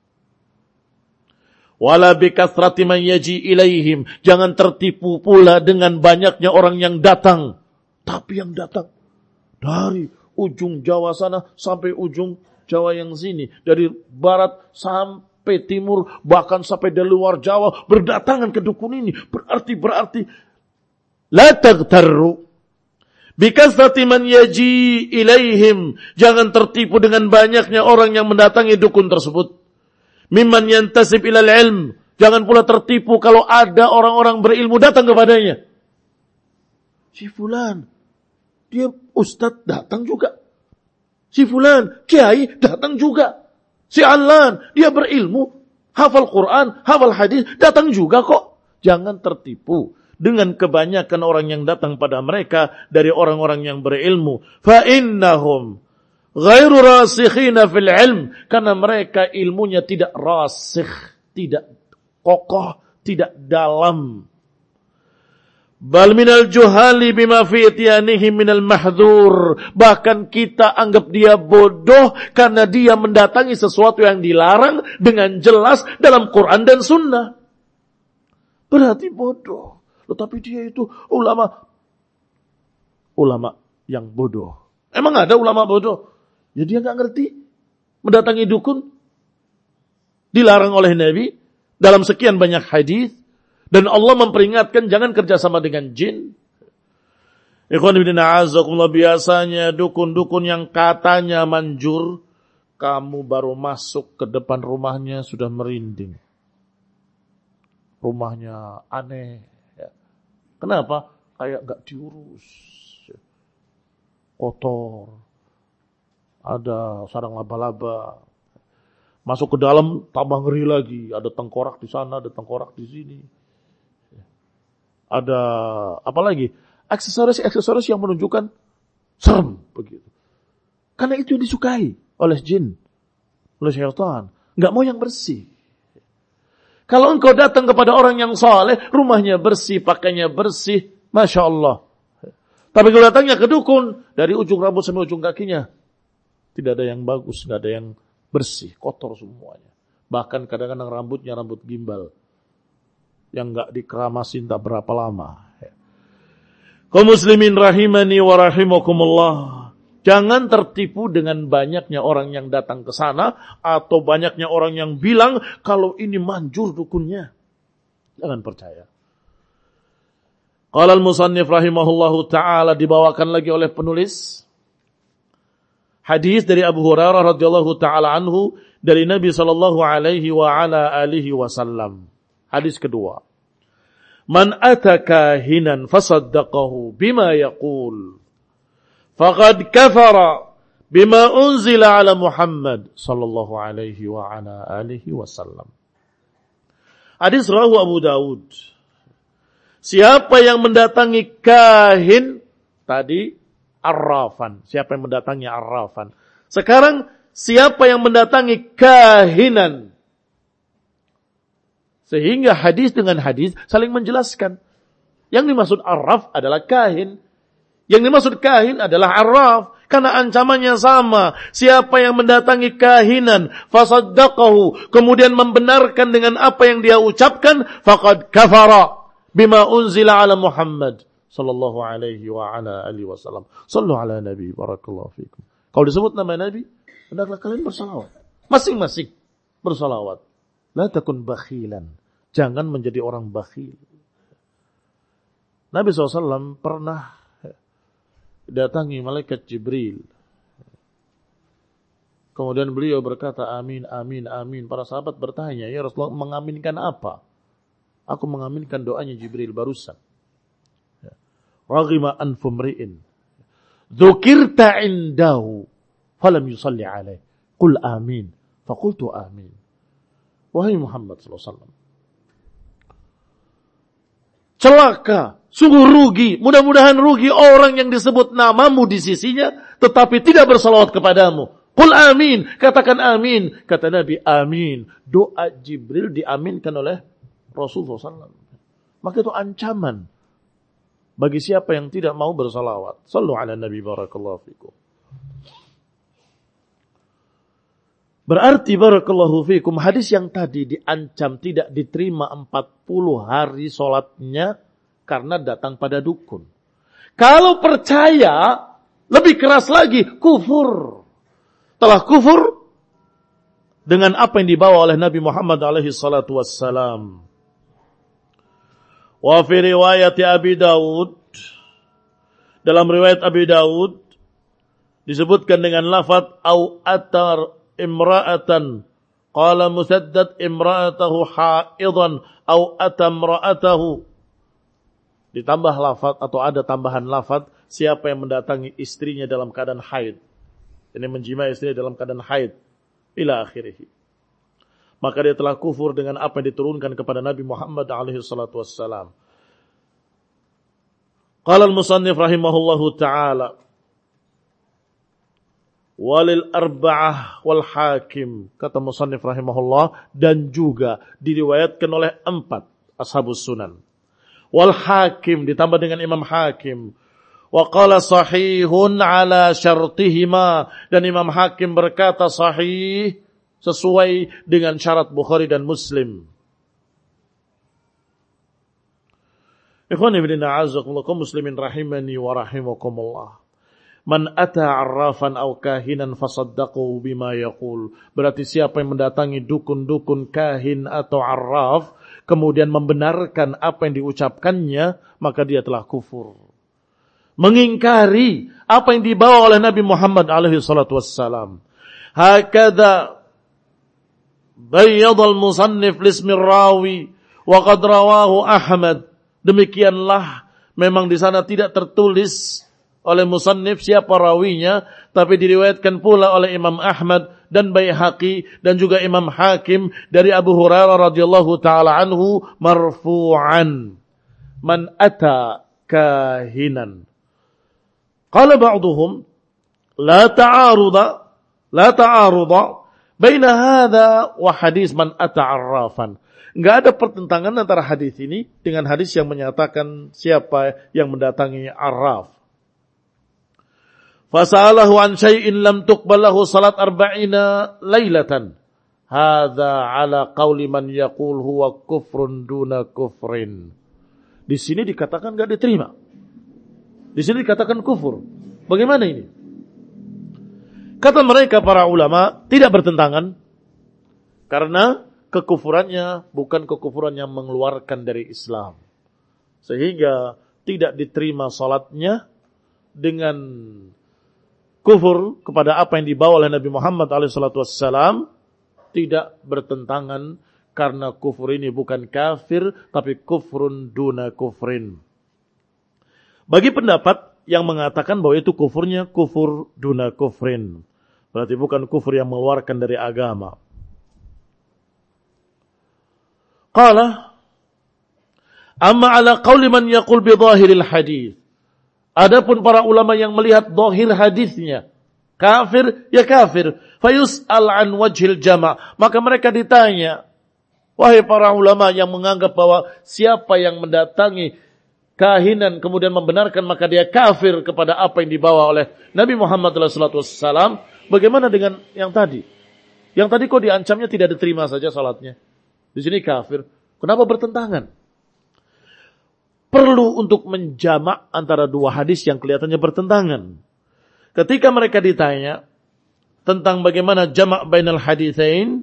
Wala bikathrati man yaji ilaihim. Jangan tertipu pula dengan banyaknya orang yang datang. Tapi yang datang dari ujung Jawa sana sampai ujung Jawa yang sini. Dari barat sampai timur, bahkan sampai dari luar Jawa, berdatangan ke dukun ini. Berarti, berarti, la taghtarru bikasrati man yaji ilaihim. Jangan tertipu dengan banyaknya orang yang mendatangi dukun tersebut. Mimman yantasib ilal ilm. Jangan pula tertipu kalau ada orang-orang berilmu datang kepadanya. Si fulan, dia ustadz datang juga. Si fulan, kiai datang juga. Si Alan, dia berilmu, hafal Quran, hafal hadis, datang juga kok. Jangan tertipu dengan kebanyakan orang yang datang pada mereka dari orang-orang yang berilmu. Fa innahum ghairu rasikhina fil ilm, karena mereka ilmunya tidak rasikh, tidak kokoh, tidak dalam. Bal minal juhali bima fi ityanihim minal mahdzur. Bahkan kita anggap dia bodoh karena dia mendatangi sesuatu yang dilarang dengan jelas dalam Quran dan Sunnah. Berarti bodoh. Tetapi dia itu ulama ulama yang bodoh. Emang ada ulama bodoh? Ya dia enggak ngerti. Mendatangi dukun dilarang oleh Nabi dalam sekian banyak hadis. Dan Allah memperingatkan jangan kerjasama dengan jin. Ikhwan fillah a'azzakumullah, biasanya dukun-dukun yang katanya manjur, kamu baru masuk ke depan rumahnya sudah merinding. Rumahnya aneh. Kenapa? Kayak gak diurus. Kotor. Ada sarang laba-laba. Masuk ke dalam tambah ngeri lagi. Ada tengkorak di sana, ada tengkorak di sini. Ada apa lagi? Aksesoris-aksesoris yang menunjukkan serem begitu. Karena itu yang disukai oleh jin, oleh syaitan. Enggak mau yang bersih. Kalau engkau datang kepada orang yang saleh, rumahnya bersih, pakainya bersih, Masya Allah. Tapi kalau datangnya ke dukun, dari ujung rambut sampai ujung kakinya, tidak ada yang bagus, enggak ada yang bersih, kotor semuanya. Bahkan kadang-kadang rambutnya rambut gimbal. Yang enggak dikeramasin tak berapa lama. Kaum muslimin rahimani wa rahimakumullah. Jangan tertipu dengan banyaknya orang yang datang ke sana atau banyaknya orang yang bilang kalau ini manjur dukunnya. Jangan percaya. Qala al-musannif rahimahullahu taala, dibawakan lagi oleh penulis hadis dari Abu Hurairah radhiyallahu taala anhu dari Nabi sallallahu alaihi wa ala alihi wasallam. Hadis kedua. Man ataka hinan fasaddaqahu bima yaqul faqad kafara bima unzila ala Muhammad sallallahu alaihi wa ala alihi wasallam. Hadis rawahu Abu Daud. Siapa yang mendatangi kahin tadi arrafan, siapa yang mendatangi arrafan. Sekarang siapa yang mendatangi kahinan? Sehingga hadis dengan hadis saling menjelaskan. Yang dimaksud arraf adalah kahin. Yang dimaksud kahin adalah arraf. Karena ancamannya sama. Siapa yang mendatangi kahinan, fasaddaqahu, kemudian membenarkan dengan apa yang dia ucapkan, faqad kafara bima unzila ala Muhammad sallallahu alaihi wa ala alihi wasallam. Sallu ala Nabi, barakallahu fikum. Kalau disebut nama Nabi, hendaklah kalian bersalawat. Masing-masing bersalawat. La takun bakhilan. Jangan menjadi orang bakhil. Nabi shallallahu alaihi wasallam pernah datangi malaikat Jibril. Kemudian beliau berkata, amin, amin, amin. Para sahabat bertanya, ya Rasulullah, mengaminkan apa? Aku mengaminkan doanya Jibril barusan. Raghima anfu mri'in dzukirta indahu falam yusalli alaih. Qul amin. Faqultu amin. Wahai Muhammad sallallahu alaihi wasallam, celaka, sungguh rugi, mudah-mudahan rugi orang yang disebut namamu di sisinya, tetapi tidak bersalawat kepadamu. Qul amin, katakan amin. Kata Nabi, amin. Doa Jibril diaminkan oleh Rasulullah sallallahu alaihi wasallam. maka itu ancaman bagi siapa yang tidak mau bersalawat. Sallu ala Nabi barakallahu fikum. Berarti barakallahu fikum, hadis yang tadi diancam tidak diterima empat puluh hari sholatnya karena datang pada dukun. Kalau percaya, lebih keras lagi, kufur. Telah kufur dengan apa yang dibawa oleh Nabi Muhammad alaihi salatu wassalam. Wa fi riwayat Abi Daud, dalam riwayat Abi Daud disebutkan dengan lafaz au atar imra'atan, qala Musaddad imra'atahu haidan au atamra'atahu. Ditambah lafaz atau ada tambahan lafaz, siapa yang mendatangi istrinya dalam keadaan haid. Ini menjimai istrinya dalam keadaan haid. Ila akhirih. Maka dia telah kufur dengan apa yang diturunkan kepada Nabi Muhammad alaihi salatu wassalam. Qala al-musannif rahimahullahu ta'ala, walil arba'ah wal hakim, kata musannif rahimahullah, dan juga diriwayatkan oleh empat ashabus sunan. Wal hakim ditambah dengan Imam Hakim. Wa qala sahihun ala syartihima, dan Imam Hakim berkata sahih sesuai dengan syarat Bukhari dan Muslim. Ikhwani fillah a'azzakumullah, kaum muslimin rahimani wa rahimakumullah. Man ata 'arrafan aw kahinan fasaddaqu bima yaqul. Berarti siapa yang mendatangi dukun-dukun, kahin atau arraf, kemudian membenarkan apa yang diucapkannya, maka dia telah kufur. Mengingkari apa yang dibawa oleh Nabi Muhammad alaihi salatu wassalam. Hakadha bayyad al-musannif lismi rawi wa qad rawahu Ahmad. Demikianlah, memang di sana tidak tertulis oleh musannif siapa rawinya, tapi diriwayatkan pula oleh Imam Ahmad dan Baihaqi dan juga Imam Hakim dari Abu Hurairah radhiyallahu taala anhu marfu'an, man ata kahinan. Qala ba'duhum la ta'aruda la ta'aruda baina hadha wa hadis man ata 'arrafan. Enggak ada pertentangan antara hadis ini dengan hadis yang menyatakan siapa yang mendatangi arraf. Fasa'alahu an syai'in lam tuqbalahu salat arba'ina lailatan. Hadza ala qauli man yaqul huwa kufrun duna kufrin. Di sini dikatakan enggak diterima. Di sini dikatakan kufur. Bagaimana ini? Kata mereka para ulama tidak bertentangan karena kekufurannya bukan kekufuran yang mengeluarkan dari Islam. Sehingga tidak diterima salatnya dengan kufur kepada apa yang dibawa oleh Nabi Muhammad alaihi salatu wassalam, tidak bertentangan karena kufur ini bukan kafir tapi kufrun duna kufrin. Bagi pendapat yang mengatakan bahwa itu kufurnya kufur duna kufrin, berarti bukan kufur yang mengeluarkan dari agama. Qala amma ala qawli man yaqul bi dhahiril hadis. Adapun para ulama yang melihat zahir hadisnya kafir, ya kafir. Fayus'al an wajhil jama'. Maka mereka ditanya, wahai para ulama yang menganggap bahwa siapa yang mendatangi kahinan kemudian membenarkan maka dia kafir kepada apa yang dibawa oleh Nabi Muhammad shallallahu alaihi wasallam, bagaimana dengan yang tadi? Yang tadi kok diancamnya tidak diterima saja salatnya. Di sini kafir. Kenapa bertentangan? Perlu untuk menjamak antara dua hadis yang kelihatannya bertentangan. Ketika mereka ditanya tentang bagaimana jamak bainal haditsain,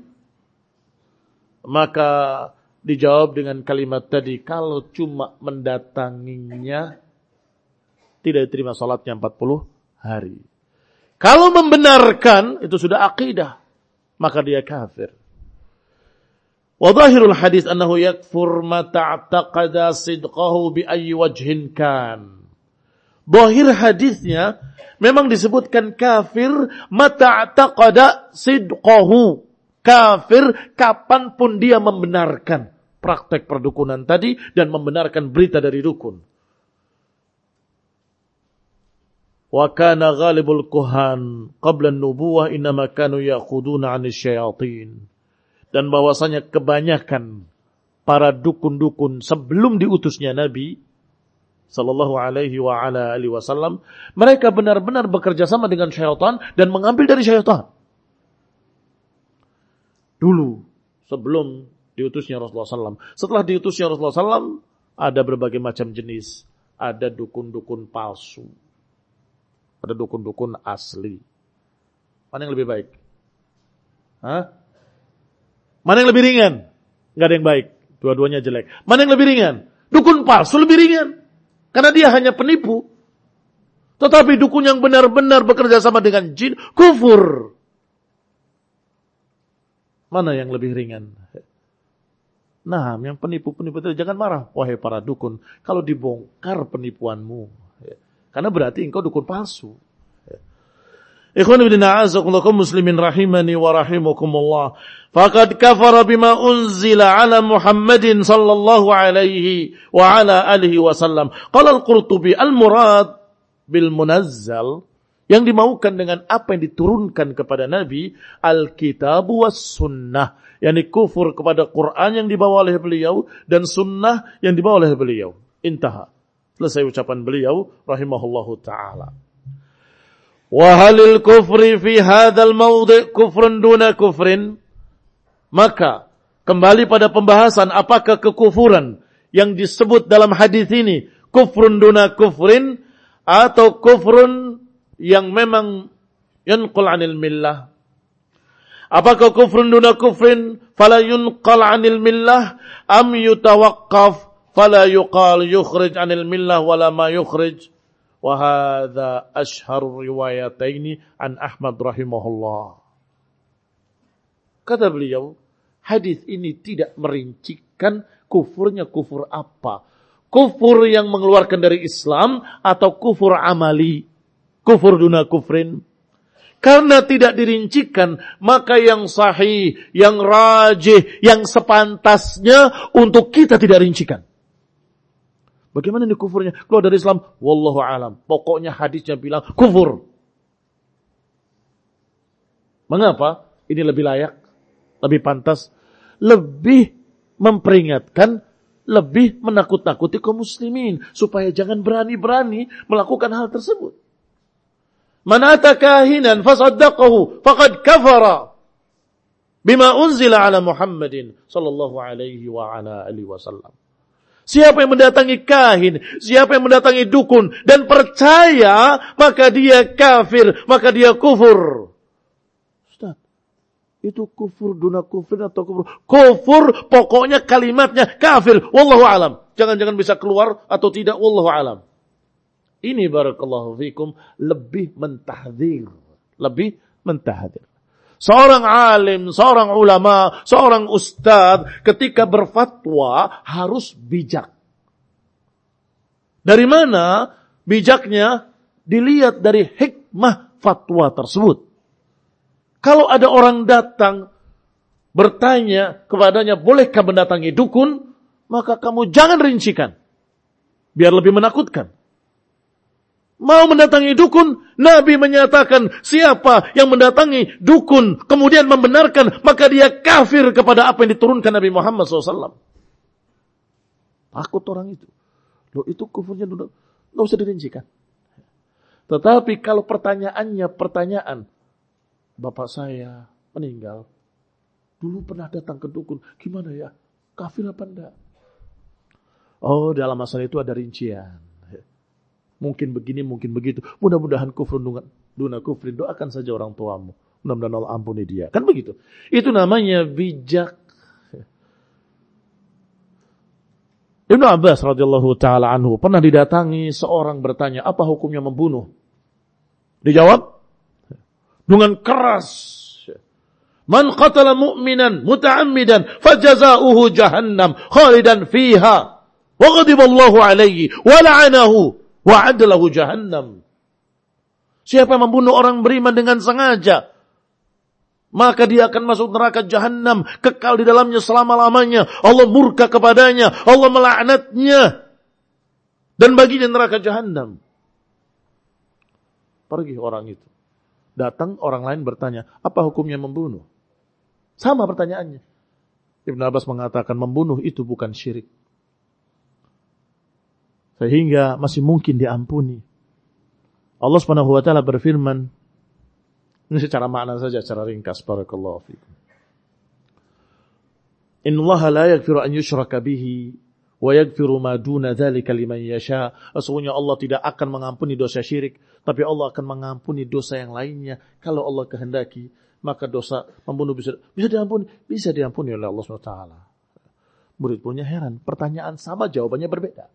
maka dijawab dengan kalimat tadi, kalau cuma mendatanginya tidak diterima salatnya empat puluh hari. Kalau membenarkan itu sudah akidah, maka dia kafir. Wa dhahirul hadis annahu yakfur ma ta'taqada sidqahu bi ayyi wajhin kan. Dhahir hadisnya memang disebutkan kafir ma ta'taqada sidqahu. Kafir kapanpun dia membenarkan praktek perdukunan tadi dan membenarkan berita dari dukun. Wa kana ghalibul kuhan qabla an-nubuwah inma kanu ya'khuduna 'anil syayatin. Dan bahwasanya kebanyakan para dukun-dukun sebelum diutusnya Nabi sallallahu alaihi wa ala alihi wasallam, mereka benar-benar bekerja sama dengan syaitan dan mengambil dari syaitan. Dulu, sebelum diutusnya Rasulullah sallallahu alaihi wasallam. Setelah diutusnya Rasulullah sallallahu alaihi wasallam, ada berbagai macam jenis. Ada dukun-dukun palsu. Ada dukun-dukun asli. Mana yang lebih baik? Hah? Mana yang lebih ringan? Nggak ada yang baik. Dua-duanya jelek. Mana yang lebih ringan? Dukun palsu lebih ringan. Karena dia hanya penipu. Tetapi dukun yang benar-benar bekerja sama dengan jin, kufur. Mana yang lebih ringan? Nah, yang penipu-penipu itu jangan marah. Wahai para dukun, kalau dibongkar penipuanmu. Karena berarti engkau dukun palsu. Ikhwan ibn a'azakullakum muslimin rahimani wa rahimakumullah. Faqad kafara bima unzila ala Muhammadin sallallahu alaihi wa ala alihi wasallam. Qala al-Qurtubi al-murad bil munazzal, yang dimaukan dengan apa yang diturunkan kepada Nabi, al-kitab was sunnah, yakni kufur kepada Quran yang dibawa oleh beliau dan sunnah yang dibawa oleh beliau. Intaha. Selesai ucapan beliau rahimahullahu taala. Wa halil kufri fi hadzal mawdi' kufrun duna kufrin? Maka kembali pada pembahasan apakah kekufuran yang disebut dalam hadis ini kufrun duna kufrin atau kufrun yang memang yanqul 'anil millah? Apakah kufrun duna kufrin fala yunqal 'anil millah am yutawaqqaf fala yuqal yukhrij 'anil millah wala ma yukhrij? Wa hadza ashharu riwayataini an Ahmad rahimahullah. Kata beliau, hadis ini tidak merincikan kufurnya kufur apa. Kufur yang mengeluarkan dari Islam atau kufur amali. Kufur duna kufrin. Karena tidak dirincikan, maka yang sahih, yang rajih, yang sepantasnya untuk kita tidak rincikan. Bagaimana ini kufurnya? Keluar dari Islam, wallahu alam. Pokoknya hadisnya bilang kufur. Mengapa? Ini lebih layak, lebih pantas, lebih memperingatkan, lebih menakut-nakuti kaum muslimin supaya jangan berani-berani melakukan hal tersebut. Man ata kahinan fasaddaqahu faqad kafara bima unzila ala Muhammadin sallallahu alaihi wa ala alihi wasallam. Siapa yang mendatangi kahin, siapa yang mendatangi dukun dan percaya, maka dia kafir, maka dia kufur. Ustaz, itu kufur duna kufrin atau kufur? Kufur pokoknya kalimatnya kafir. Wallahu alam. Jangan-jangan bisa keluar atau tidak, wallahu alam. Ini barakallahu fikum lebih mentahdzir, lebih mentahdzir. Seorang alim, seorang ulama, seorang ustadz ketika berfatwa harus bijak. Dari mana bijaknya? Dilihat dari hikmah fatwa tersebut. Kalau ada orang datang bertanya kepadanya, bolehkah mendatangi dukun? Maka kamu jangan rincikan. Biar lebih menakutkan. Mau mendatangi dukun, Nabi menyatakan siapa yang mendatangi dukun kemudian membenarkan, maka dia kafir kepada apa yang diturunkan Nabi Muhammad shallallahu alaihi wasallam. Takut orang itu. Loh, itu kufurnya dulu, nggak usah dirincikan. Tetapi kalau pertanyaannya pertanyaan, bapak saya meninggal, dulu pernah datang ke dukun, gimana ya? Kafir apa enggak? Oh, dalam masalah itu ada rincian. Mungkin begini, mungkin begitu. Mudah-mudahan kufrun duna kufrin. Doakan saja orang tuamu. Mudah-mudahan Allah ampuni dia. Kan begitu. Itu namanya bijak. Ibnu Abbas radhiyallahu taala anhu pernah didatangi seorang bertanya, apa hukumnya membunuh? Dijawab dengan keras. Man qatala mu'minan muta'ammidan fajaza'uhu jahannam khalidan fiha wa ghadiballahu alaihi wa la'anahu wa'adda lahu jahannam. Siapa yang membunuh orang beriman dengan sengaja, maka dia akan masuk neraka jahannam, kekal di dalamnya selama-lamanya. Allah murka kepadanya, Allah melaknatnya, dan baginya neraka jahannam. Pergi orang itu. Datang orang lain bertanya, apa hukumnya membunuh? Sama pertanyaannya. Ibn Abbas mengatakan membunuh itu bukan syirik. Sehingga masih mungkin diampuni. Allah Subhanahu wa taala berfirman, ini secara makna saja, secara ringkas, barakallahu fikum. Innallaha la yaghfiru an yushraka bihi wa yaghfiru ma duna dzalika liman yasha. Sesungguhnya Allah tidak akan mengampuni dosa syirik, tapi Allah akan mengampuni dosa yang lainnya kalau Allah kehendaki. Maka dosa membunuh bisa bisa diampuni, bisa diampuni oleh Allah subhanahu wa taala. Murid punya heran, pertanyaan sama jawabannya berbeda.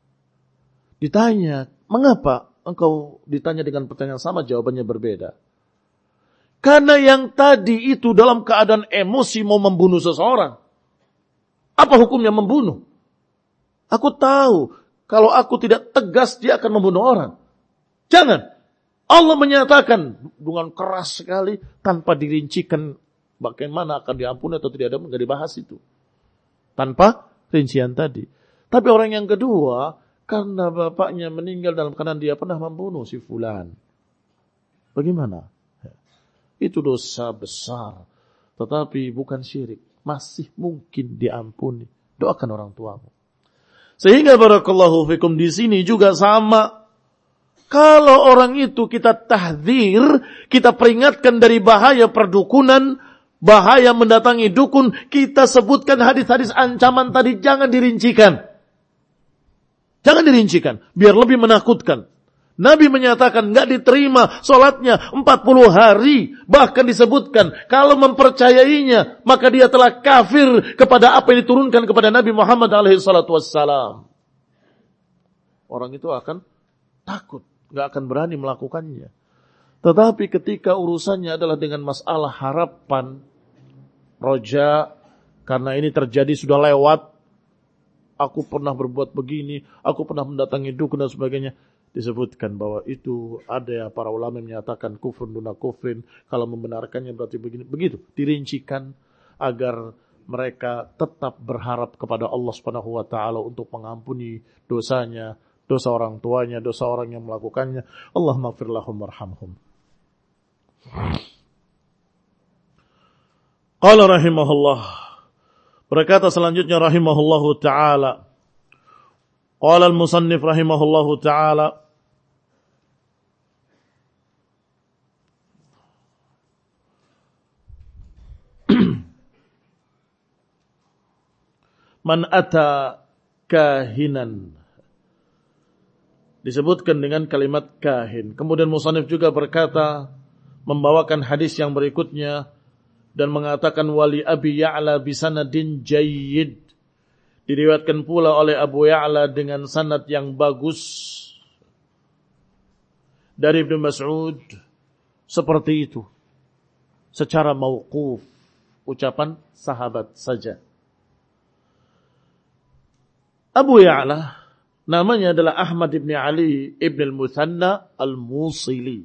Ditanya, mengapa engkau ditanya dengan pertanyaan sama jawabannya berbeda? Karena yang tadi itu dalam keadaan emosi mau membunuh seseorang. Apa hukumnya membunuh? Aku tahu kalau aku tidak tegas dia akan membunuh orang. Jangan. Allah menyatakan dengan keras sekali tanpa dirincikan bagaimana akan diampuni atau tidak, ada enggak dibahas itu. Tanpa rincian tadi. Tapi orang yang kedua, karena bapaknya meninggal dalam keadaan dia pernah membunuh si fulan. Bagaimana? Itu dosa besar. Tetapi bukan syirik. Masih mungkin diampuni. Doakan orang tuamu. Sehingga barakallahu fikum di sini juga sama. Kalau orang itu kita tahdzir, kita peringatkan dari bahaya perdukunan, bahaya mendatangi dukun, kita sebutkan hadis-hadis ancaman tadi, jangan dirincikan. Jangan dirincikan, biar lebih menakutkan. Nabi menyatakan enggak diterima salatnya empat puluh hari, bahkan disebutkan kalau mempercayainya maka dia telah kafir kepada apa yang diturunkan kepada Nabi Muhammad alaihi salatu wassalam. Orang itu akan takut, enggak akan berani melakukannya. Tetapi ketika urusannya adalah dengan masalah harapan, roja, karena ini terjadi sudah lewat, aku pernah berbuat begini, aku pernah mendatangi dukun dan sebagainya, disebutkan bahwa itu ada para ulama yang menyatakan kufur duna kufrin, kalau membenarkannya berarti begini, begitu dirincikan agar mereka tetap berharap kepada Allah Subhanahu wa taala untuk mengampuni dosanya, dosa orang tuanya, dosa orang yang melakukannya. Allahumma ighfir lahum warhamhum. Qala rahimahullah, berkata selanjutnya rahimahullahu taala, qala al-musannif rahimahullahu taala, man ata kahinan, disebutkan dengan kalimat kahin. Kemudian musannif juga berkata, membawakan hadis yang berikutnya dan mengatakan wali Abi Ya'la bisanadin jayyid, diriwayatkan pula oleh Abu Ya'la dengan sanad yang bagus dari Ibnu Mas'ud seperti itu, secara mauquf, ucapan sahabat saja. Abu Ya'la namanya adalah Ahmad ibn Ali ibn al-Muthanna al-Musili,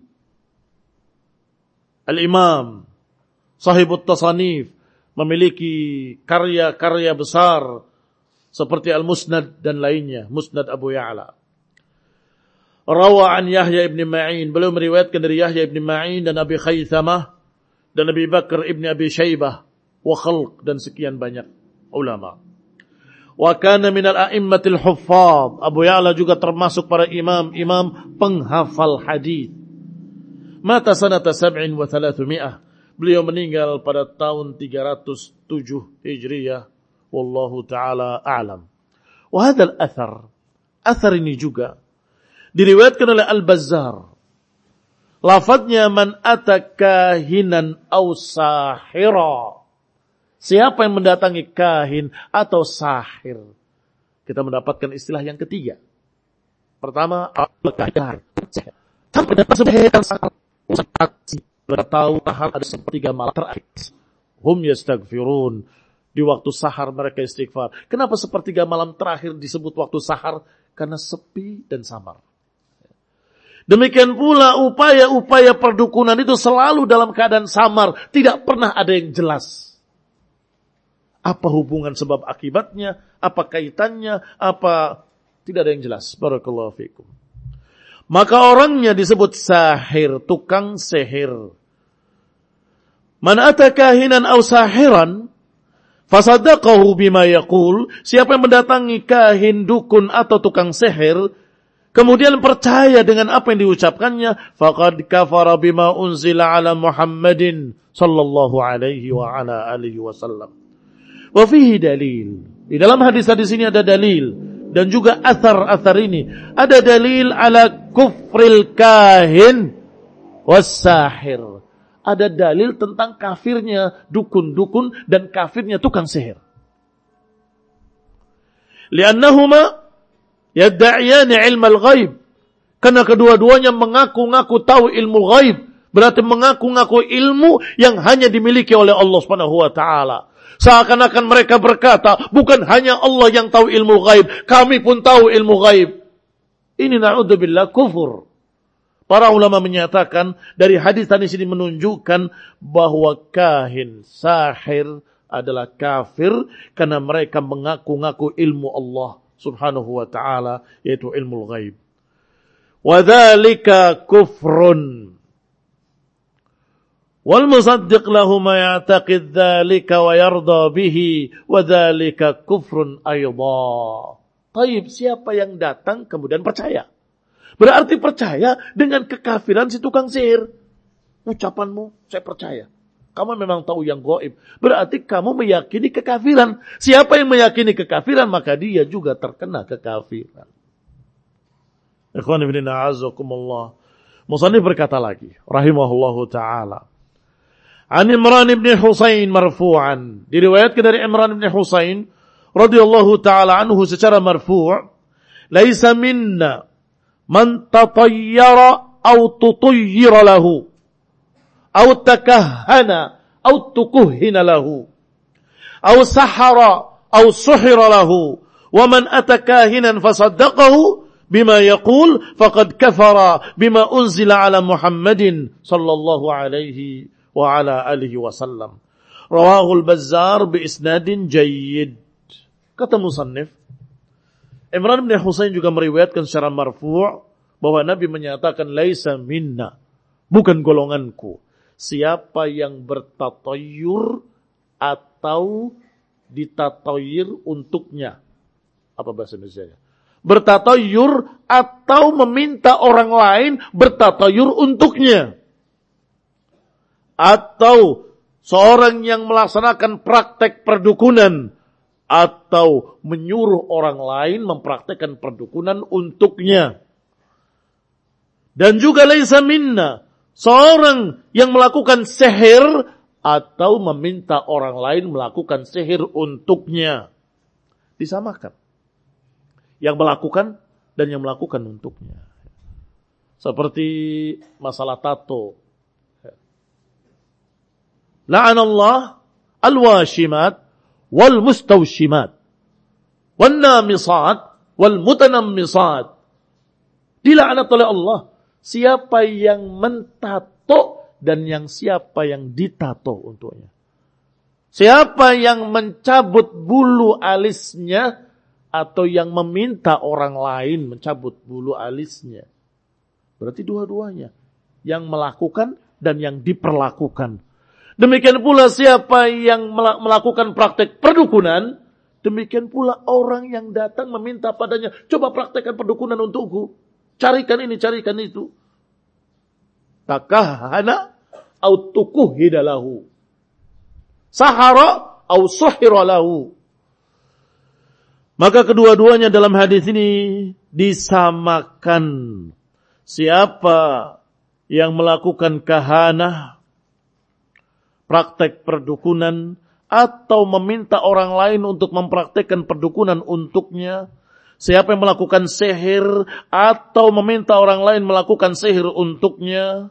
al-Imam, sahibut tasanif, memiliki karya-karya besar seperti Al-Musnad dan lainnya, Musnad Abu Ya'la. Rawa an Yahya ibn Ma'in, beliau meriwayatkan dari Yahya ibn Ma'in dan Abi Khaythamah dan Abi Bakar ibn Abi Shaybah wa khalq, dan sekian banyak ulama. Wa kana minal a'immatil huffaz, Abu Ya'la juga termasuk para imam-imam penghafal hadis. Mata sanata sab'in wa thalathmi'ah, beliau meninggal pada tahun tiga ratus tujuh Hijriyah. Wallahu ta'ala a'lam. Wa hadzal athar, athar ini juga diriwayatkan oleh Al-Bazzar. Lafadznya man ataka kahinan aw sahira, siapa yang mendatangi kahin atau sahir. Kita mendapatkan istilah yang ketiga. Pertama, al-kahar. Sampai datang sebagian sangat tahu tahap ada sepertiga malam terakhir. Hum yastaghfirun. Di waktu sahar mereka istighfar. Kenapa sepertiga malam terakhir disebut waktu sahar? Karena sepi dan samar. Demikian pula upaya-upaya perdukunan itu selalu dalam keadaan samar. Tidak pernah ada yang jelas. Apa hubungan sebab akibatnya? Apa kaitannya? Apa? Tidak ada yang jelas. Barakallahu fikum. Maka orangnya disebut sahir, tukang sihir. Man ata kahinan aw sahiran, Fasaddaqahu bima yaqul, siapa yang mendatangi kahin, dukun atau tukang sihir, kemudian percaya dengan apa yang diucapkannya, faqad kafara bima unzila ala Muhammadin sallallahu alaihi wa ala alihi wasallam. Wa fihi dalil. Di dalam hadis-hadis ini ada dalil, dan juga athar-athar ini ada dalil ala kufril kahin was-sahir. Ada dalil tentang kafirnya dukun-dukun dan kafirnya tukang sihir. Liannahuma yadda'iyani ilmal ghaib. Karena kedua-duanya mengaku-ngaku tahu ilmu ghaib. Berarti mengaku-ngaku ilmu yang hanya dimiliki oleh Allah Subhanahu wa taala. Seakan-akan mereka berkata, bukan hanya Allah yang tahu ilmu ghaib, kami pun tahu ilmu ghaib. Ini na'udzubillah kufur. Para ulama menyatakan dari hadis tadi sini menunjukkan bahwa kahin, sahir adalah kafir karena mereka mengaku-ngaku ilmu Allah Subhanahu wa taala, yaitu ilmu ghaib. Wa dzalika kufrun. Wal musaddiq lahu ma ya'taqid dzalika wa yarda bihi wa dzalika kufrun aidha. Taib, siapa yang datang kemudian percaya? Berarti percaya dengan kekafiran si tukang sihir. Ucapanmu, saya percaya. Kamu memang tahu yang gaib. Berarti kamu meyakini kekafiran. Siapa yang meyakini kekafiran, maka dia juga terkena kekafiran. Ikhwan ibn a'azakumullah. Musannif berkata lagi, rahimahullahu ta'ala. An Imran ibn Husain marfu'an. Diriwayatkan dari Imran ibn Husain radhiyallahu ta'ala anhu secara marfu'. Laisa minna man tatayyara au tutayyira lahu au takahhana au tukuhhina lahu au sahara au suhira lahu wa man atakahinan fasaddaqahu bima yaqul faqad kafara bima unzila ala Muhammadin sallallahu alaihi wa ala alihi wasallam. Rawahu al-Bazzar bi isnadin jayyid. Kata musannif, Imran bin Husain juga meriwayatkan secara marfu' bahwa Nabi menyatakan laisa minna, bukan golonganku, siapa yang bertatayyur atau ditatayyir untuknya. Apa bahasa Indonesianya? Bertatayyur atau meminta orang lain bertatayyur untuknya. Atau seorang yang melaksanakan praktek perdukunan atau menyuruh orang lain mempraktekkan perdukunan untuknya. Dan juga laisa minna, seorang yang melakukan sihir atau meminta orang lain melakukan sihir untuknya. Disamakan. Yang melakukan dan yang melakukan untuknya. Seperti masalah tato. La'anallah al-washimat wal mustawshimat wan namisat wal mutanammisat. Dilaknat oleh Allah siapa yang mentato dan yang siapa yang ditato untuknya. Siapa yang mencabut bulu alisnya atau yang meminta orang lain mencabut bulu alisnya. Berarti dua-duanya, yang melakukan dan yang diperlakukan. Demikian pula siapa yang melakukan praktek perdukunan, demikian pula orang yang datang meminta padanya, coba praktekkan perdukunan untukku. Carikan ini, carikan itu. Takahhana au tukuhhida lahu. Sahara au suhira lahu. Maka kedua-duanya dalam hadis ini disamakan. Siapa yang melakukan kahanah, praktek perdukunan, atau meminta orang lain untuk mempraktekkan perdukunan untuknya. Siapa yang melakukan sihir atau meminta orang lain melakukan sihir untuknya.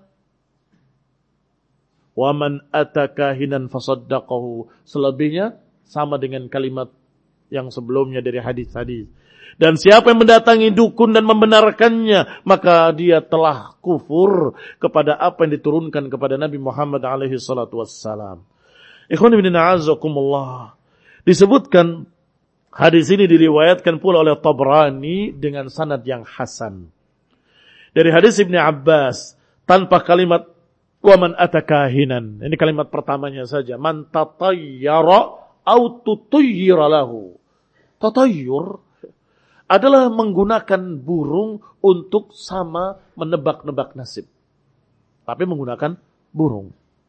Waman atakahinan fasaddaqahu. Selebihnya sama dengan kalimat yang sebelumnya dari hadis-hadis. Dan siapa yang mendatangi dukun dan membenarkannya, maka dia telah kufur kepada apa yang diturunkan kepada Nabi Muhammad alaihi salatu wassalam. Ikhwan ibn a'azakumullah. Disebutkan hadis ini diriwayatkan pula oleh Tabrani dengan sanad yang hasan. Dari hadis Ibnu Abbas tanpa kalimat wa man atakahinan. Ini kalimat pertamanya saja. Man tatayyara au tutayyira lahu. Tatayyur adalah menggunakan burung untuk sama menebak-nebak nasib. Tapi menggunakan burung.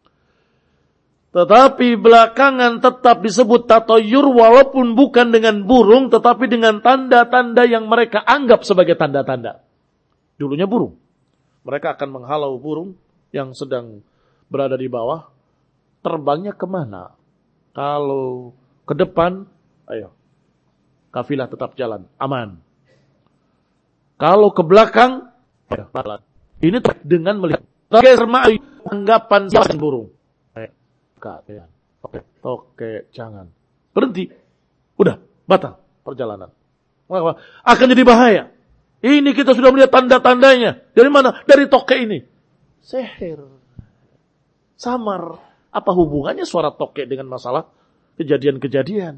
Tetapi belakangan tetap disebut tatayyur walaupun bukan dengan burung, tetapi dengan tanda-tanda yang mereka anggap sebagai tanda-tanda. Dulunya burung. Mereka akan menghalau burung yang sedang berada di bawah. Terbangnya kemana? Kalau ke depan, ayo, kafilah tetap jalan, aman. Kalau ke belakang, ayo, jalan. Ini dengan melihat. Bagaimana anggapan siapa burung? Ayo, toke, toke, jangan. Berhenti. Udah, batal perjalanan. Akan jadi bahaya. Ini kita sudah melihat tanda-tandanya. Dari mana? Dari toke ini. Sihir. Samar. Apa hubungannya suara toke dengan masalah kejadian-kejadian?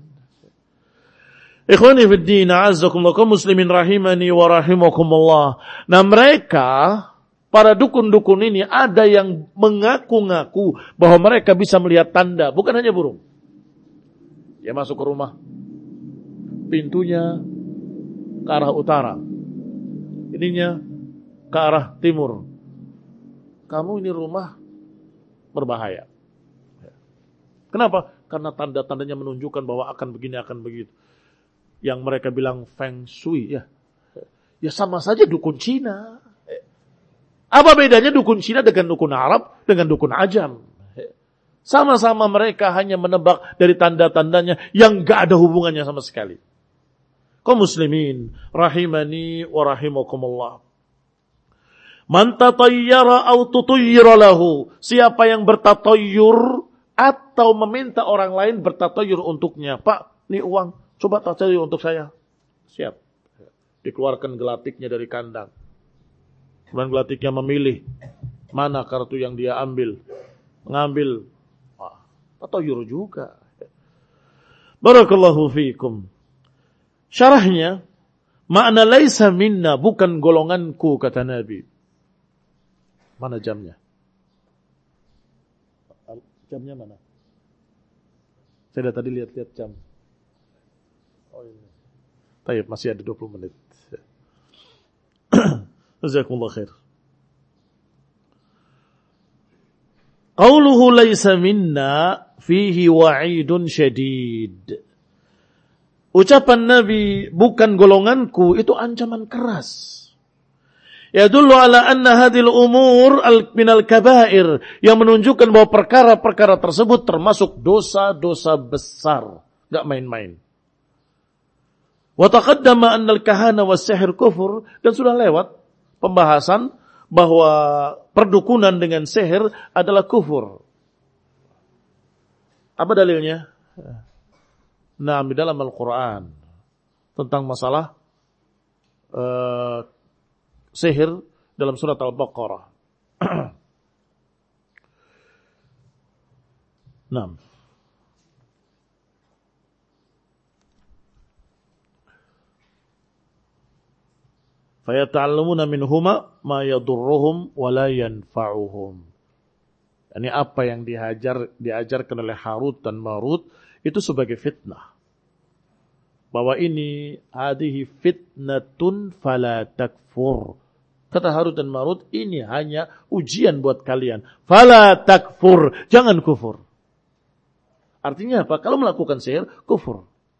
Ikhwani fid din, a'azzakumullah, kaum muslimin rahimani wa rahimakumullah. Nah, mereka, para dukun-dukun ini ada yang mengaku-ngaku bahwa mereka bisa melihat tanda, bukan hanya burung. Dia masuk ke rumah, pintunya ke arah utara, ininya ke arah timur. Kamu ini rumah berbahaya. Kenapa? Karena tanda-tandanya menunjukkan bahwa akan begini, akan begitu. Yang mereka bilang feng shui, ya, ya sama saja dukun Cina. Apa bedanya dukun Cina dengan dukun Arab, dengan dukun Ajam? Sama-sama mereka hanya menebak dari tanda-tandanya yang gak ada hubungannya sama sekali. Kaum muslimin, rahimani wa rahimakumullah. Man tatayyara au tutayyira lahu. Siapa yang bertatayyur atau meminta orang lain bertatayyur untuknya. Pak, ini uang, coba tatayyur untuk saya. Siap. Dikeluarkan gelatiknya dari kandang. Kemudian gelatiknya memilih mana kartu yang dia ambil. Mengambil. Ah, tatayyur juga. Barakallahu fiikum. Syarahnya, makna laisa minna, bukan golonganku, kata Nabi. Mana jamnya? Jamnya mana? Saya tadi lihat-lihat jam. Oh ini. Tayyib, masih ada dua puluh menit. Jazakumullah khair. Qauluhu laisa minna fihi wa'idun syadid. Ucapan Nabi bukan golonganku itu ancaman keras. Yadullu ala anna hadhil umur minal kabair, yang menunjukkan bahwa perkara-perkara tersebut termasuk dosa-dosa besar, enggak main-main. Wa taqaddama anna al-kahana was-sihr kufur, dan sudah lewat pembahasan bahwa perdukunan dengan sihir adalah kufur. Apa dalilnya? Nah, di dalam Al-Quran tentang masalah uh, sihir dalam surat Al-Baqarah. enam. Fayata'allamuna minhuma ma yadurruhum wa la yanfa'uhum. Ini apa yang diajar diajarkan oleh Harut dan Marut itu sebagai fitnah. Bahwa ini hadhihi fitnatun fala takfur. Kata Harut dan Marut, ini hanya ujian buat kalian. Fala takfur, jangan kufur. Artinya apa? Kalau melakukan sihir, kufur.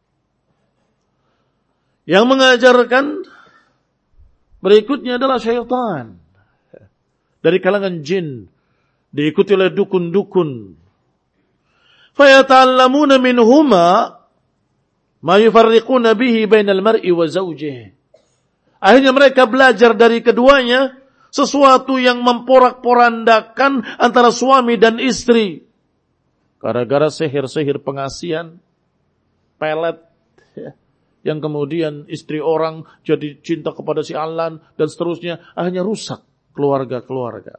Yang mengajarkan berikutnya adalah syaitan. Dari kalangan jin. Diikuti oleh dukun-dukun. Fayata'allamuna minhuma ma yufarriquna bihi bainal mar'i wa zawjihi. Akhirnya mereka belajar dari keduanya sesuatu yang memporak-porandakan antara suami dan istri. Gara-gara sihir-sihir pengasian, pelet, ya, yang kemudian istri orang jadi cinta kepada si Alan dan seterusnya, akhirnya rusak keluarga-keluarga.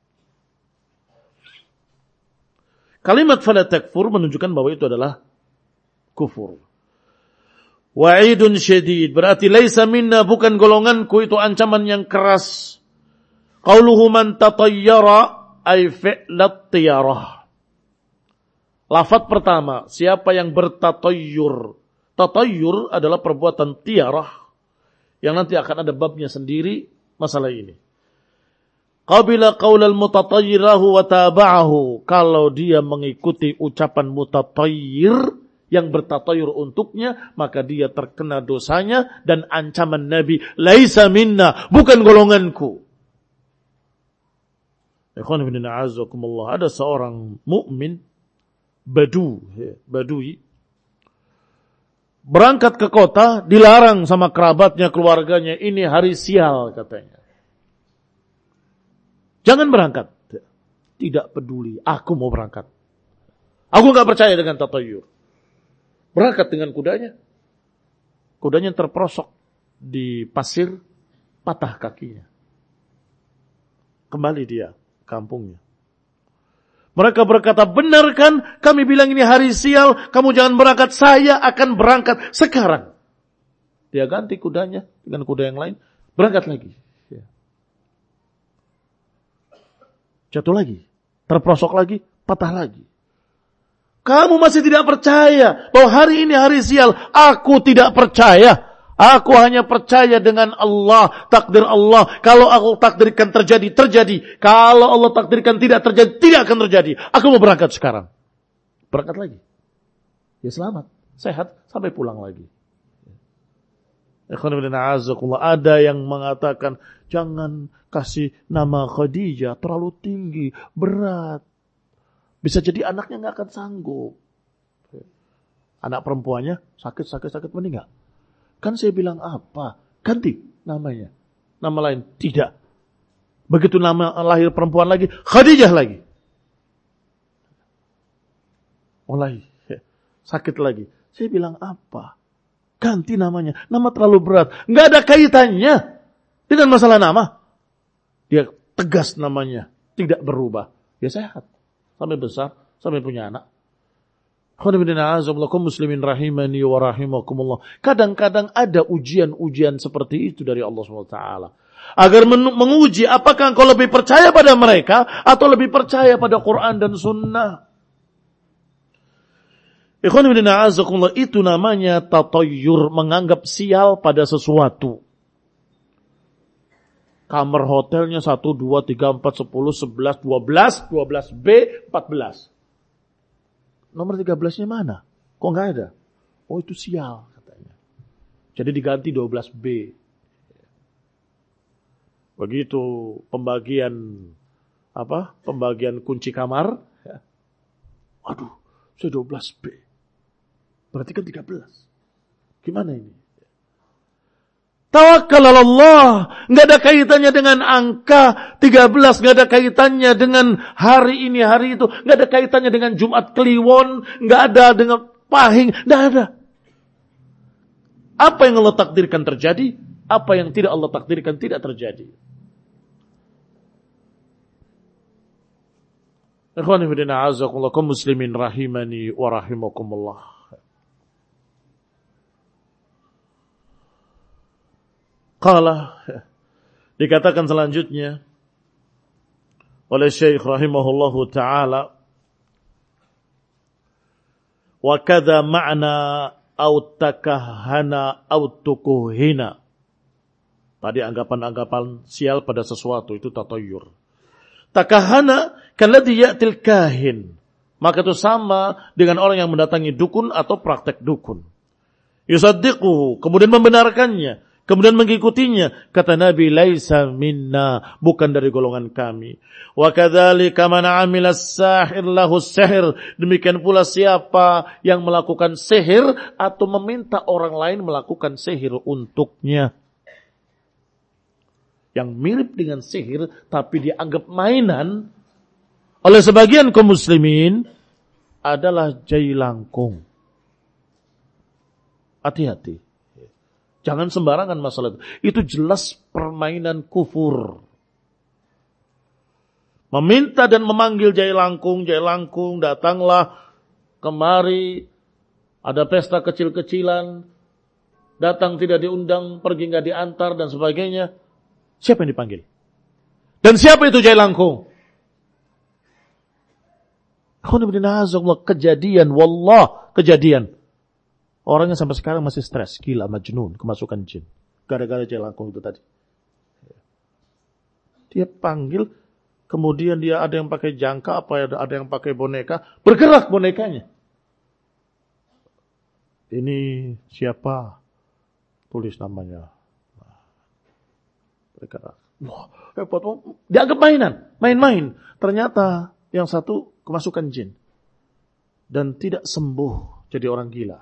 Kalimat fala takfur menunjukkan bahwa itu adalah kufur. Wa'idun syadid, berarti laisa minna, bukan golonganku, itu ancaman yang keras. Qauluhu man tatayyara ay fi'lat tiyarah. Lafaz pertama, siapa yang bertatayyur. Tatayyur adalah perbuatan tiarah yang nanti akan ada babnya sendiri masalah ini. Qabila qaulal mutatayyirahu wa taba'ahu. Kalau dia mengikuti ucapan mutatayyir yang bertatayyur untuknya, maka dia terkena dosanya dan ancaman Nabi, laisa minna, bukan golonganku. Ikhwan fillah a'azzakumullah, ada seorang mukmin badu, badui, berangkat ke kota, dilarang sama kerabatnya, keluarganya, ini hari sial katanya. Jangan berangkat. Tidak peduli, aku mau berangkat. Aku gak percaya dengan tatayyur. Berangkat dengan kudanya. Kudanya terperosok di pasir, patah kakinya. Kembali dia kampungnya. Mereka berkata, benar kan kami bilang ini hari sial, kamu jangan berangkat, saya akan berangkat sekarang. Dia ganti kudanya dengan kuda yang lain, berangkat lagi. Jatuh lagi, terperosok lagi, patah lagi. Kamu masih tidak percaya bahwa hari ini hari sial. Aku tidak percaya. Aku hanya percaya dengan Allah, takdir Allah. Kalau aku takdirkan terjadi, terjadi. Kalau Allah takdirkan tidak terjadi, tidak akan terjadi. Aku mau berangkat sekarang. Berangkat lagi. Ya selamat, sehat, sampai pulang lagi. Ada yang mengatakan, jangan kasih nama Khadijah, terlalu tinggi, berat. Bisa jadi anaknya nggak akan sanggup. Anak perempuannya sakit-sakit-sakit meninggal. Kan saya bilang apa? Ganti namanya. Nama lain. Tidak. Begitu nama lahir perempuan lagi, Khadijah lagi. Mulai sakit lagi. Saya bilang apa? Ganti namanya. Nama terlalu berat. Nggak ada kaitannya dengan masalah nama. Dia tegas namanya. Tidak berubah. Dia sehat. Sampai besar. Sampai punya anak. Muslimin rahimani wa rahimakumullah. Kadang-kadang ada ujian-ujian seperti itu dari Allah subhanahu wa taala. Agar menguji apakah engkau lebih percaya pada mereka atau lebih percaya pada Quran dan Sunnah. Ikhwan fillah a'azakumullah, itu namanya tatayyur, menganggap sial pada sesuatu. Kamar hotelnya satu, dua, tiga, empat, sepuluh, sebelas, dua belas, dua belas B, empat belas. Nomor tiga belasnya mana? Kok nggak ada? Oh itu sial katanya. Jadi diganti dua belas B. Begitu pembagian apa? Pembagian kunci kamar. Aduh, saya dua belas B. Berarti kan tiga belas. Gimana ini? Tawakkal Allah. Nggak ada kaitannya dengan angka tiga belas. Nggak ada kaitannya dengan hari ini, hari itu. Nggak ada kaitannya dengan Jumat Kliwon. Nggak ada dengan Pahing. Nggak ada. Apa yang Allah takdirkan terjadi. Apa yang tidak Allah takdirkan tidak terjadi. Ikhwani fillah a'azakumullah, kaum muslimin rahimani wa rahimakumullah. Qala, dikatakan selanjutnya oleh Syekh rahimahullahu ta'ala, wa kadza ma'na au takahana au tukuhina. Tadi anggapan-anggapan sial pada sesuatu itu tatayyur. Takahana kalladhi ya'til kahin. Maka itu sama dengan orang yang mendatangi dukun atau praktek dukun. Yusaddiquhu, kemudian membenarkannya, kemudian mengikutinya. Kata Nabi, laisa minna, bukan dari golongan kami. Wa kadzalika man 'amila as-sahir lahu as-sihr. Demikian pula siapa yang melakukan sihir atau meminta orang lain melakukan sihir untuknya. Yang mirip dengan sihir tapi dianggap mainan oleh sebagian kaum muslimin adalah jailangkung. Hati-hati. Jangan sembarangan masalah itu. Itu jelas permainan kufur. Meminta dan memanggil jailangkung, jailangkung datanglah kemari, ada pesta kecil-kecilan, datang tidak diundang, pergi nggak diantar dan sebagainya. Siapa yang dipanggil? Dan siapa itu jailangkung? Kejadian, wallah, kejadian. Orangnya sampai sekarang masih stres, gila, majnun, kemasukan jin. Gara-gara jelangkung itu tadi. Dia panggil, kemudian dia ada yang pakai jangka, apa ada yang pakai boneka, bergerak bonekanya. Ini siapa? Tulis namanya. Bergerak. Wah, hebat. Dianggap mainan, main-main. Ternyata yang satu kemasukan jin. Dan tidak sembuh jadi orang gila.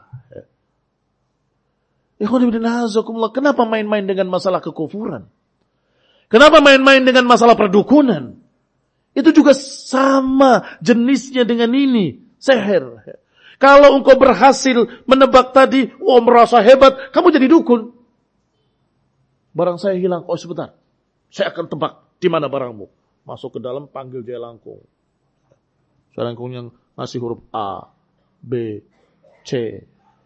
Kenapa main-main dengan masalah kekufuran? Kenapa main-main dengan masalah perdukunan? Itu juga sama jenisnya dengan ini. Seher. Kalau engkau berhasil menebak tadi, oh merasa hebat, kamu jadi dukun. Barang saya hilang, oh sebentar. Saya akan tebak di mana barangmu. Masuk ke dalam, panggil jelangkung. Jelangkung yang ngasih huruf A, B, C.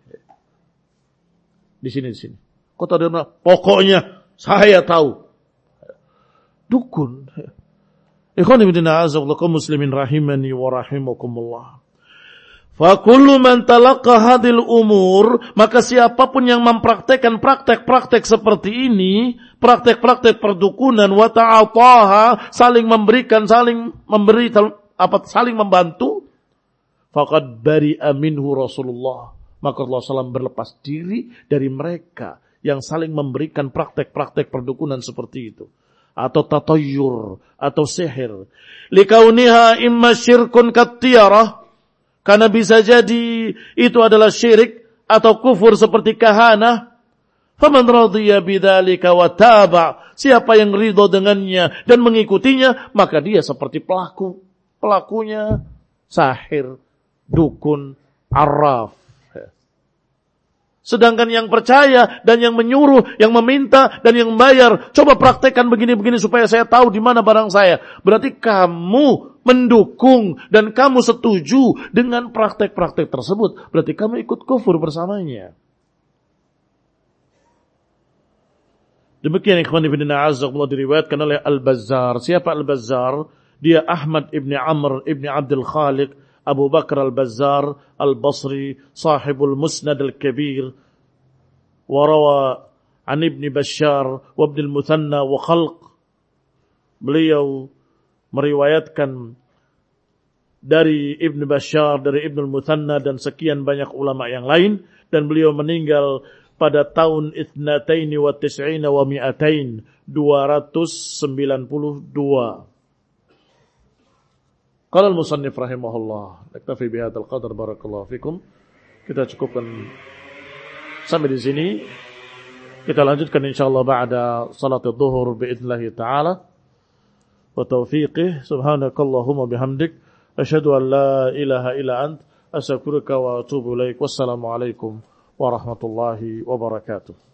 Di sini, di sini. Kota dia bilang, pokoknya saya tahu. Dukun. Ikhwan ibn a'azakullah muslimin rahimani wa rahimakumullah. Fakullu man talaqa hadil umur, maka siapapun yang mempraktekkan praktek-praktek seperti ini, praktek-praktek perdukunan, wa ta'ataha, saling memberikan, saling memberi, apa, saling membantu, faqad bari'a minhu Rasulullah. Maka Rasulullah shallallahu alaihi wasallam berlepas diri dari mereka yang saling memberikan praktek-praktek perdukunan seperti itu. Atau tatayyur, atau sihir. Likauniha imma syirkun kattiyarah, karena bisa jadi itu adalah syirik atau kufur seperti kahanah. Faman radhiya bidzalika wa taba, siapa yang ridho dengannya dan mengikutinya, maka dia seperti pelaku. Pelakunya sahir, dukun, arraf. Sedangkan yang percaya dan yang menyuruh, yang meminta dan yang membayar, coba praktekkan begini-begini supaya saya tahu di mana barang saya. Berarti kamu mendukung dan kamu setuju dengan praktek-praktek tersebut. Berarti kamu ikut kufur bersamanya. Demikian ikhwan ibn a'azakullah diriwayatkan oleh Al-Bazzar. Siapa Al-Bazzar? Dia Ahmad ibn Amr ibn Abdul Khaliq Abu Bakar Al-Bazzar Al-Basri, sahibul Musnad Al-Kabir, warawa an Ibn Bashar wa Ibn Al-Muthanna wa Khalq. Beliau meriwayatkan dari Ibn Bashar, dari Ibn Al-Muthanna dan sekian banyak ulama yang lain, dan beliau meninggal pada tahun ithnataini wa tis'ina wa mi'atain, dua ratus sembilan puluh dua. Qala al-musannif rahimahullah, naktafi bihadzal qadar, barakallahu fikum. Kita cukupkan sampai di sini. Kita lanjutkan insyaallah ba'da salat adh-dhuhur biidznillah taala. Wa taufiqih, subhanakallahumma bihamdik, asyhadu an la ilaha illa ant, astaghfiruka wa atubu ilaik. Wassalamu alaikum warahmatullahi wabarakatuh.